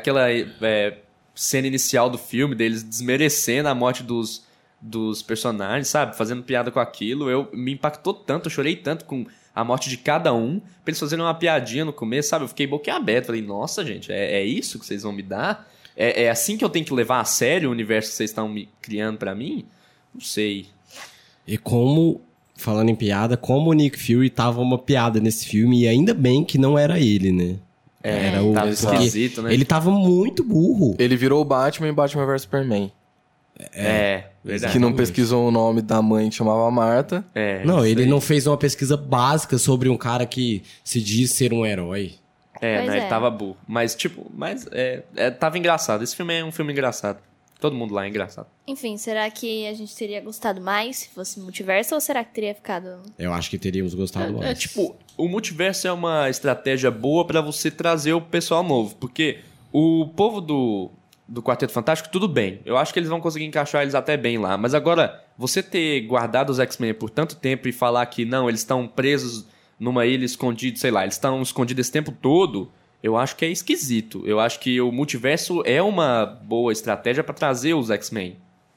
cena inicial do filme, deles desmerecendo a morte dos personagens, sabe? Fazendo piada com aquilo. Me impactou tanto, eu chorei tanto com a morte de cada um, pra eles fazerem uma piadinha no começo, sabe? Eu fiquei boquiaberto, falei, nossa, gente, é isso que vocês vão me dar? É assim que eu tenho que levar a sério o universo que vocês estão me criando pra mim? Não sei. E como, falando em piada, como o Nick Fury tava uma piada nesse filme, e ainda bem que não era ele, né? Era o tava esquisito, né? Ele tava muito burro. Ele virou o Batman em Batman vs Superman. Verdade. Que não pesquisou o nome da mãe que chamava Marta. Não, ele sei. não fez uma pesquisa básica sobre um cara que se diz ser um herói. Pois Pois ele é. tava burro. Mas, tava engraçado. Esse filme é um filme engraçado. Todo mundo lá é engraçado. Enfim, será que a gente teria gostado mais se fosse multiverso ou será que teria ficado... Eu acho que teríamos gostado mais. O multiverso é uma estratégia boa pra você trazer o pessoal novo. Porque o povo do Quarteto Fantástico, tudo bem. Eu acho que eles vão conseguir encaixar eles até bem lá. Mas agora, você ter guardado os X-Men por tanto tempo e falar que não, eles estão presos numa ilha escondidos, sei lá, eles estão escondidos esse tempo todo, eu acho que é esquisito. Eu acho que o multiverso é uma boa estratégia pra trazer os X-Men.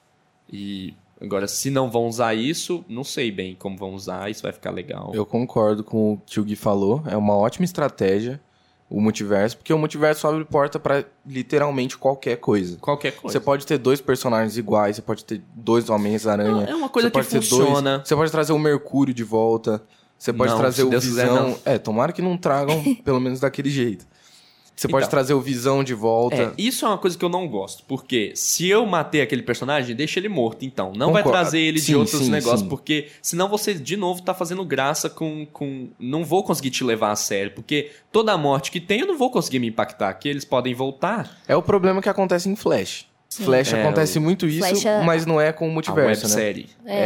E agora, se não vão usar isso, não sei bem como vão usar, isso vai ficar legal. Eu concordo com o que o Gui falou. É uma ótima estratégia o multiverso, porque o multiverso abre porta pra literalmente qualquer coisa. Qualquer coisa. Você pode ter 2 personagens iguais, você pode ter 2 Homens-Aranha. Não, é uma coisa você que pode ter funciona. Você pode trazer o Mercúrio de volta. Você pode Não, trazer se o Deus quiser, Visão. não. Tomara que não tragam, pelo menos daquele jeito. Você pode Então. trazer o Visão de volta. Isso é uma coisa que eu não gosto, porque se eu matei aquele personagem, deixa ele morto, então. Não vai Concordo. trazer ele de Sim, outros sim, negócios, sim. porque senão você, de novo, tá fazendo graça com... Não vou conseguir te levar a sério, porque toda a morte que tem, eu não vou conseguir me impactar, que eles podem voltar. É o problema que acontece em Flash. Flash acontece muito isso, Flash mas não é com o A multiverso, né? websérie.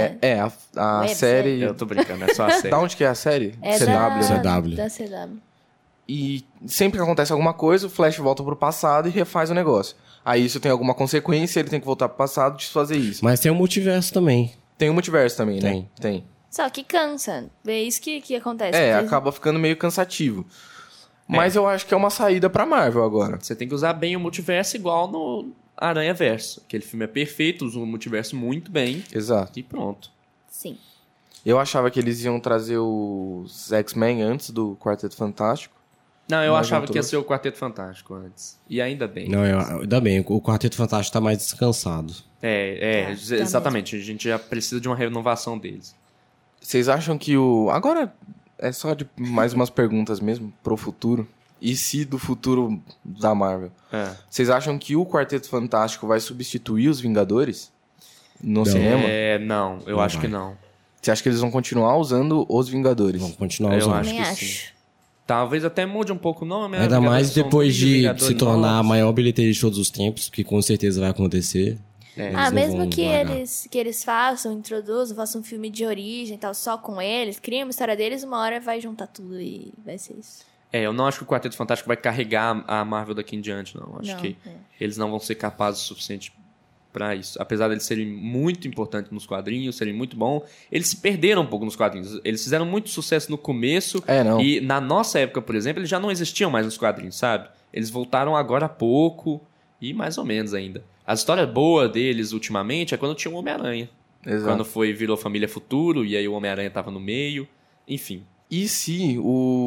A Websérie. série... Eu tô brincando, é só a série. Da onde que é a série? É CW, né? CW. Da CW. E sempre que acontece alguma coisa, o Flash volta pro passado e refaz o negócio. Aí isso tem alguma consequência, ele tem que voltar pro passado e desfazer isso. Mas tem o multiverso também. Tem o multiverso também, né? Tem. Só que cansa. É isso que acontece. É, Porque- acaba ficando meio cansativo. Mas eu acho que é uma saída pra Marvel agora. Você tem que usar bem o multiverso igual no Aranha Verso. Aquele filme é perfeito, usa o multiverso muito bem Exato. e pronto. Sim. Eu achava que eles iam trazer os X-Men antes do Quarteto Fantástico. Não, eu Mas achava não que ia trouxe. ser o Quarteto Fantástico antes. E ainda bem. Não, ainda bem, o Quarteto Fantástico tá mais descansado. Exatamente. A gente já precisa de uma renovação deles. Vocês acham que o... Agora é só de mais umas perguntas mesmo pro futuro. E se do futuro da Marvel? Vocês acham que o Quarteto Fantástico vai substituir os Vingadores no cinema? Não, eu Não acho vai. que não. Você acha que eles vão continuar usando os Vingadores? Vamos continuar Eu usando. acho Também que acho. sim. Talvez até mude um pouco o nome. né? Ainda mais Vingadores são depois tudo de Vingadores se tornar a novos. maior bilheteria de todos os tempos, que com certeza vai acontecer. Eles não Mesmo vão que largar. eles introduzam, façam um filme de origem e tal, só com eles, criem uma história deles, uma hora vai juntar tudo e vai ser isso. Eu não acho que o Quarteto Fantástico vai carregar a Marvel daqui em diante, não. Acho Não, que eles não vão ser capazes o suficiente pra isso. Apesar de eles serem muito importantes nos quadrinhos, serem muito bons, eles se perderam um pouco nos quadrinhos. Eles fizeram muito sucesso no começo. Não. E na nossa época, por exemplo, eles já não existiam mais nos quadrinhos, sabe? Eles voltaram agora há pouco e mais ou menos ainda. A história boa deles, ultimamente, é quando tinha o Homem-Aranha. Exato. Quando virou Família Futuro, e aí o Homem-Aranha tava no meio. Enfim. E se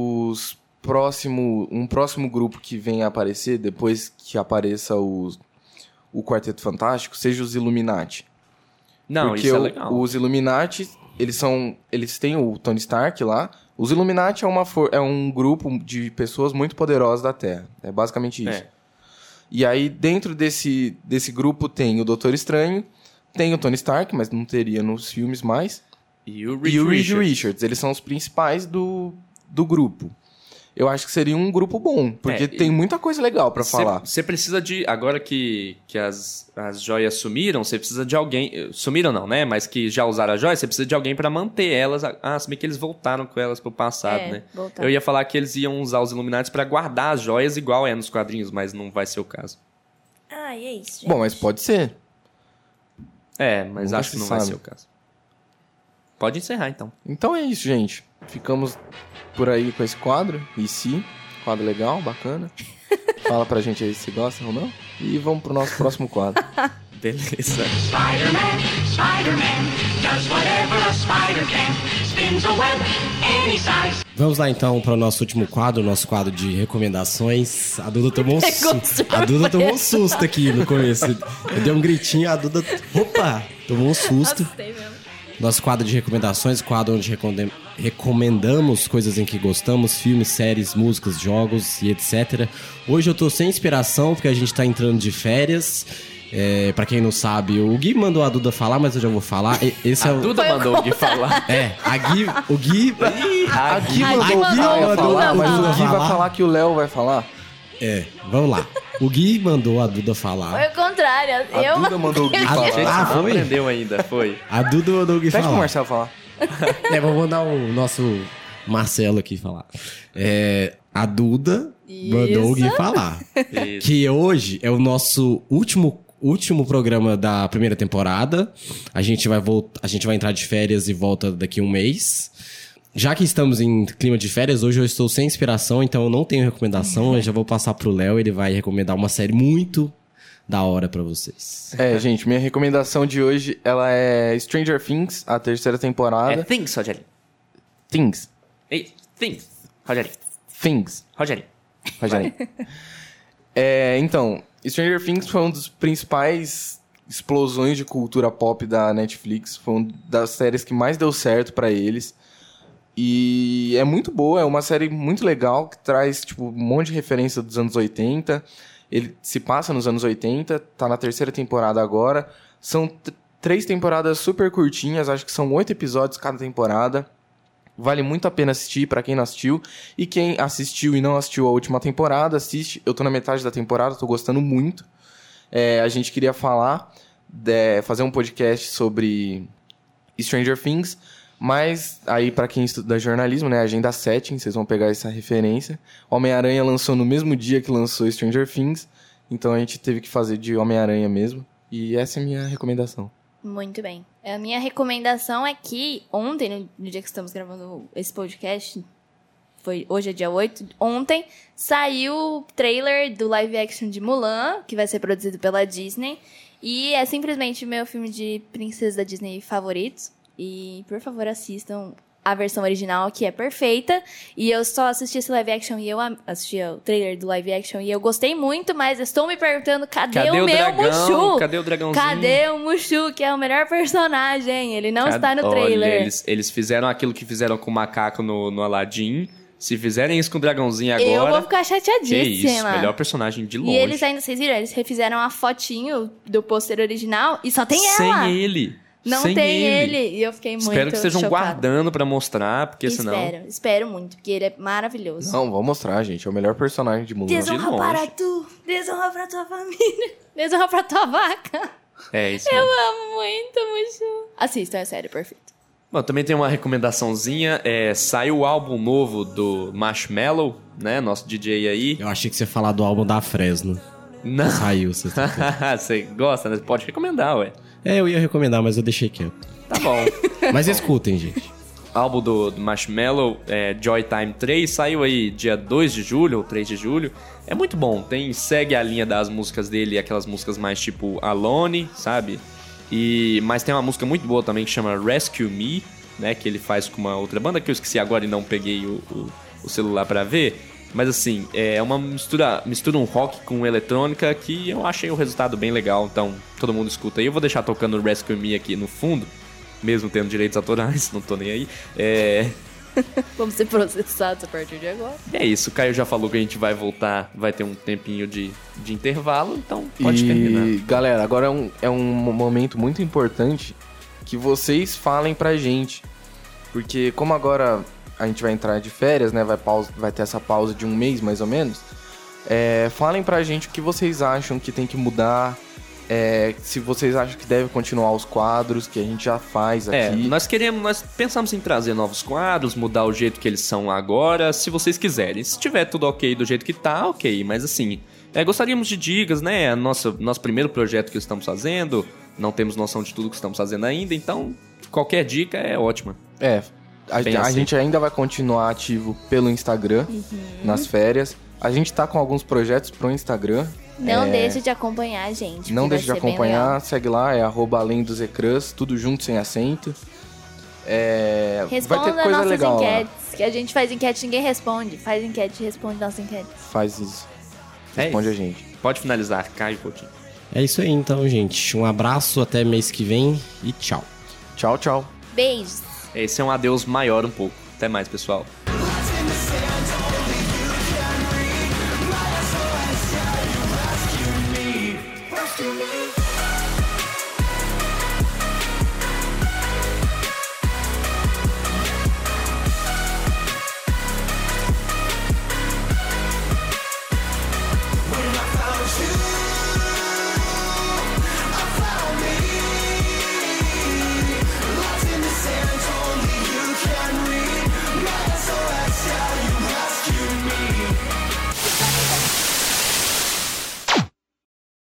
um próximo grupo que venha aparecer, depois que apareça o Quarteto Fantástico, seja os Illuminati? Não, porque isso é legal. Os Illuminati, eles têm o Tony Stark lá. Os Illuminati é um grupo de pessoas muito poderosas da Terra. É basicamente isso. E aí, dentro desse grupo, tem o Doutor Estranho, tem o Tony Stark, mas não teria nos filmes mais. E o Reed Richards. Eles são os principais do grupo. Eu acho que seria um grupo bom, porque tem muita coisa legal pra falar. Você precisa de... Agora que as joias sumiram, você precisa de alguém... Sumiram não, né? Mas que já usaram as joias, você precisa de alguém pra manter elas. Se bem que eles voltaram com elas pro passado, né? Voltaram. Eu ia falar que eles iam usar os Illuminati pra guardar as joias igual é nos quadrinhos, mas não vai ser o caso. E é isso, gente. Bom, mas pode ser. Mas Nunca acho que se não vai sabe. ser o caso. Pode encerrar, então. Então é isso, gente. Ficamos por aí com esse quadro. E se? Quadro legal, bacana. Fala pra gente aí se gosta ou não. E vamos pro nosso próximo quadro. Beleza. Spider-Man does whatever a spider can. Spins a web any size. Vamos lá então para o nosso último quadro, o nosso quadro de recomendações. A Duda tomou um susto aqui no começo. Eu dei um gritinho, a Duda, opa, tomou um susto. Gostei mesmo. Nosso quadro de recomendações, quadro onde recomendamos coisas em que gostamos, filmes, séries, músicas, jogos e etc. Hoje eu tô sem inspiração porque a gente tá entrando de férias. Pra quem não sabe, o Gui mandou a Duda falar, mas eu já vou falar. A Duda mandou o Gui falar. O Gui mandou falar, mas falar. o Gui vai falar que o Léo vai falar. Vamos lá. O Gui mandou a Duda falar. Foi o contrário. A Duda mandou o Gui falar. Não aprendeu ainda, foi. A Duda mandou o Gui Pede falar. pro Marcelo falar. Vou mandar o nosso Marcelo aqui falar. A Duda mandou o Gui falar. Isso. Que hoje é o nosso último programa da primeira temporada. A gente vai entrar de férias e volta daqui a um mês. Já que estamos em clima de férias, hoje eu estou sem inspiração, então eu não tenho recomendação. Eu já vou passar pro Léo, ele vai recomendar uma série muito da hora pra vocês. Gente, minha recomendação de hoje, ela é Stranger Things, a terceira temporada. É Things, Rogério. Things. Ei, Things, Rogério. Things. Rogério. Então, Stranger Things foi um dos principais explosões de cultura pop da Netflix. Foi uma das séries que mais deu certo pra eles. E é muito boa, é uma série muito legal, que traz um monte de referência dos anos 80. Ele se passa nos anos 80, tá na terceira temporada agora. São 3 temporadas super curtinhas, acho que são 8 episódios cada temporada. Vale muito a pena assistir pra quem não assistiu. E quem assistiu e não assistiu a última temporada, assiste. Eu tô na metade da temporada, tô gostando muito. A gente queria fazer um podcast sobre Stranger Things. Mas aí pra quem estuda jornalismo, né, Agenda Setting, vocês vão pegar essa referência. Homem-Aranha lançou no mesmo dia que lançou Stranger Things. Então a gente teve que fazer de Homem-Aranha mesmo. E essa é a minha recomendação. Muito bem. A minha recomendação é que ontem, no dia que estamos gravando esse podcast, hoje é dia 8, ontem saiu o trailer do live action de Mulan, que vai ser produzido pela Disney. E é simplesmente meu filme de princesa da Disney favorito. E, por favor, assistam a versão original, que é perfeita. E eu só assisti esse live action e eu assisti o trailer do live action e eu gostei muito, mas estou me perguntando, cadê o meu dragão? Mushu? Cadê o dragãozinho? Cadê o Mushu, que é o melhor personagem? Ele não está no trailer. Olha, eles fizeram aquilo que fizeram com o macaco no Aladdin. Se fizerem isso com o dragãozinho agora... Eu vou ficar chateadíssima. Que isso, melhor personagem de longe. E eles ainda, vocês viram, eles refizeram a fotinho do pôster original e só tem ela. Sem ele. Não Sem tem ele. E eu fiquei muito Espero que estejam chocada. guardando pra mostrar, porque senão... Espero muito, porque ele é maravilhoso. Não, vou mostrar, gente. É o melhor personagem de Mulan. Desonra para tu, desonra pra tua família, desonra pra tua vaca. É isso Eu mesmo. amo muito, Mushu. Assistam, é sério, perfeito. Bom, também tem uma recomendaçãozinha. Saiu o álbum novo do Marshmello, né? Nosso DJ aí. Eu achei que você ia falar do álbum da Fresno. Não. Saiu sexta-feira. Você gosta, né? Pode recomendar, ué. Eu ia recomendar, mas eu deixei quieto. Tá bom. Mas escutem, gente. Álbum do Marshmello, Joy Time 3, saiu aí dia 2 de julho ou 3 de julho. É muito bom, segue a linha das músicas dele, aquelas músicas mais tipo Alone, sabe? Mas tem uma música muito boa também que chama Rescue Me, né? Que ele faz com uma outra banda que eu esqueci agora e não peguei o celular pra ver. Mas assim, é uma mistura um rock com eletrônica que eu achei o resultado bem legal, então todo mundo escuta aí. Eu vou deixar tocando Rescue Me aqui no fundo, mesmo tendo direitos autorais, não tô nem aí. Vamos ser processados a partir de agora. É isso, o Caio já falou que a gente vai voltar, vai ter um tempinho de intervalo, então pode terminar. Galera, agora é um momento muito importante que vocês falem pra gente. Porque como agora a gente vai entrar de férias, né? Vai ter essa pausa de um mês, mais ou menos. Falem pra gente o que vocês acham que tem que mudar. Se vocês acham que deve continuar os quadros que a gente já faz aqui. Nós pensamos em trazer novos quadros, mudar o jeito que eles são agora, se vocês quiserem. Se tiver tudo ok do jeito que tá, ok. Mas assim, gostaríamos de dicas, né? Nosso primeiro projeto que estamos fazendo, não temos noção de tudo que estamos fazendo ainda, então qualquer dica é ótima. A gente ainda vai continuar ativo pelo Instagram, nas férias. A gente tá com alguns projetos pro Instagram. Não deixe de acompanhar a gente. Não deixe de acompanhar, segue lá, @além dos ecrãs, tudo junto, sem acento. Responda vai ter coisa nossas legal enquetes, que a gente faz enquete e ninguém responde. Faz enquete e responde nossa enquete. Faz isso. Responde a gente. Pode finalizar, Caio Coutinho. É isso aí então, gente. Um abraço, até mês que vem e tchau. Tchau, tchau. Beijos. Esse é um adeus maior um pouco. Até mais, pessoal.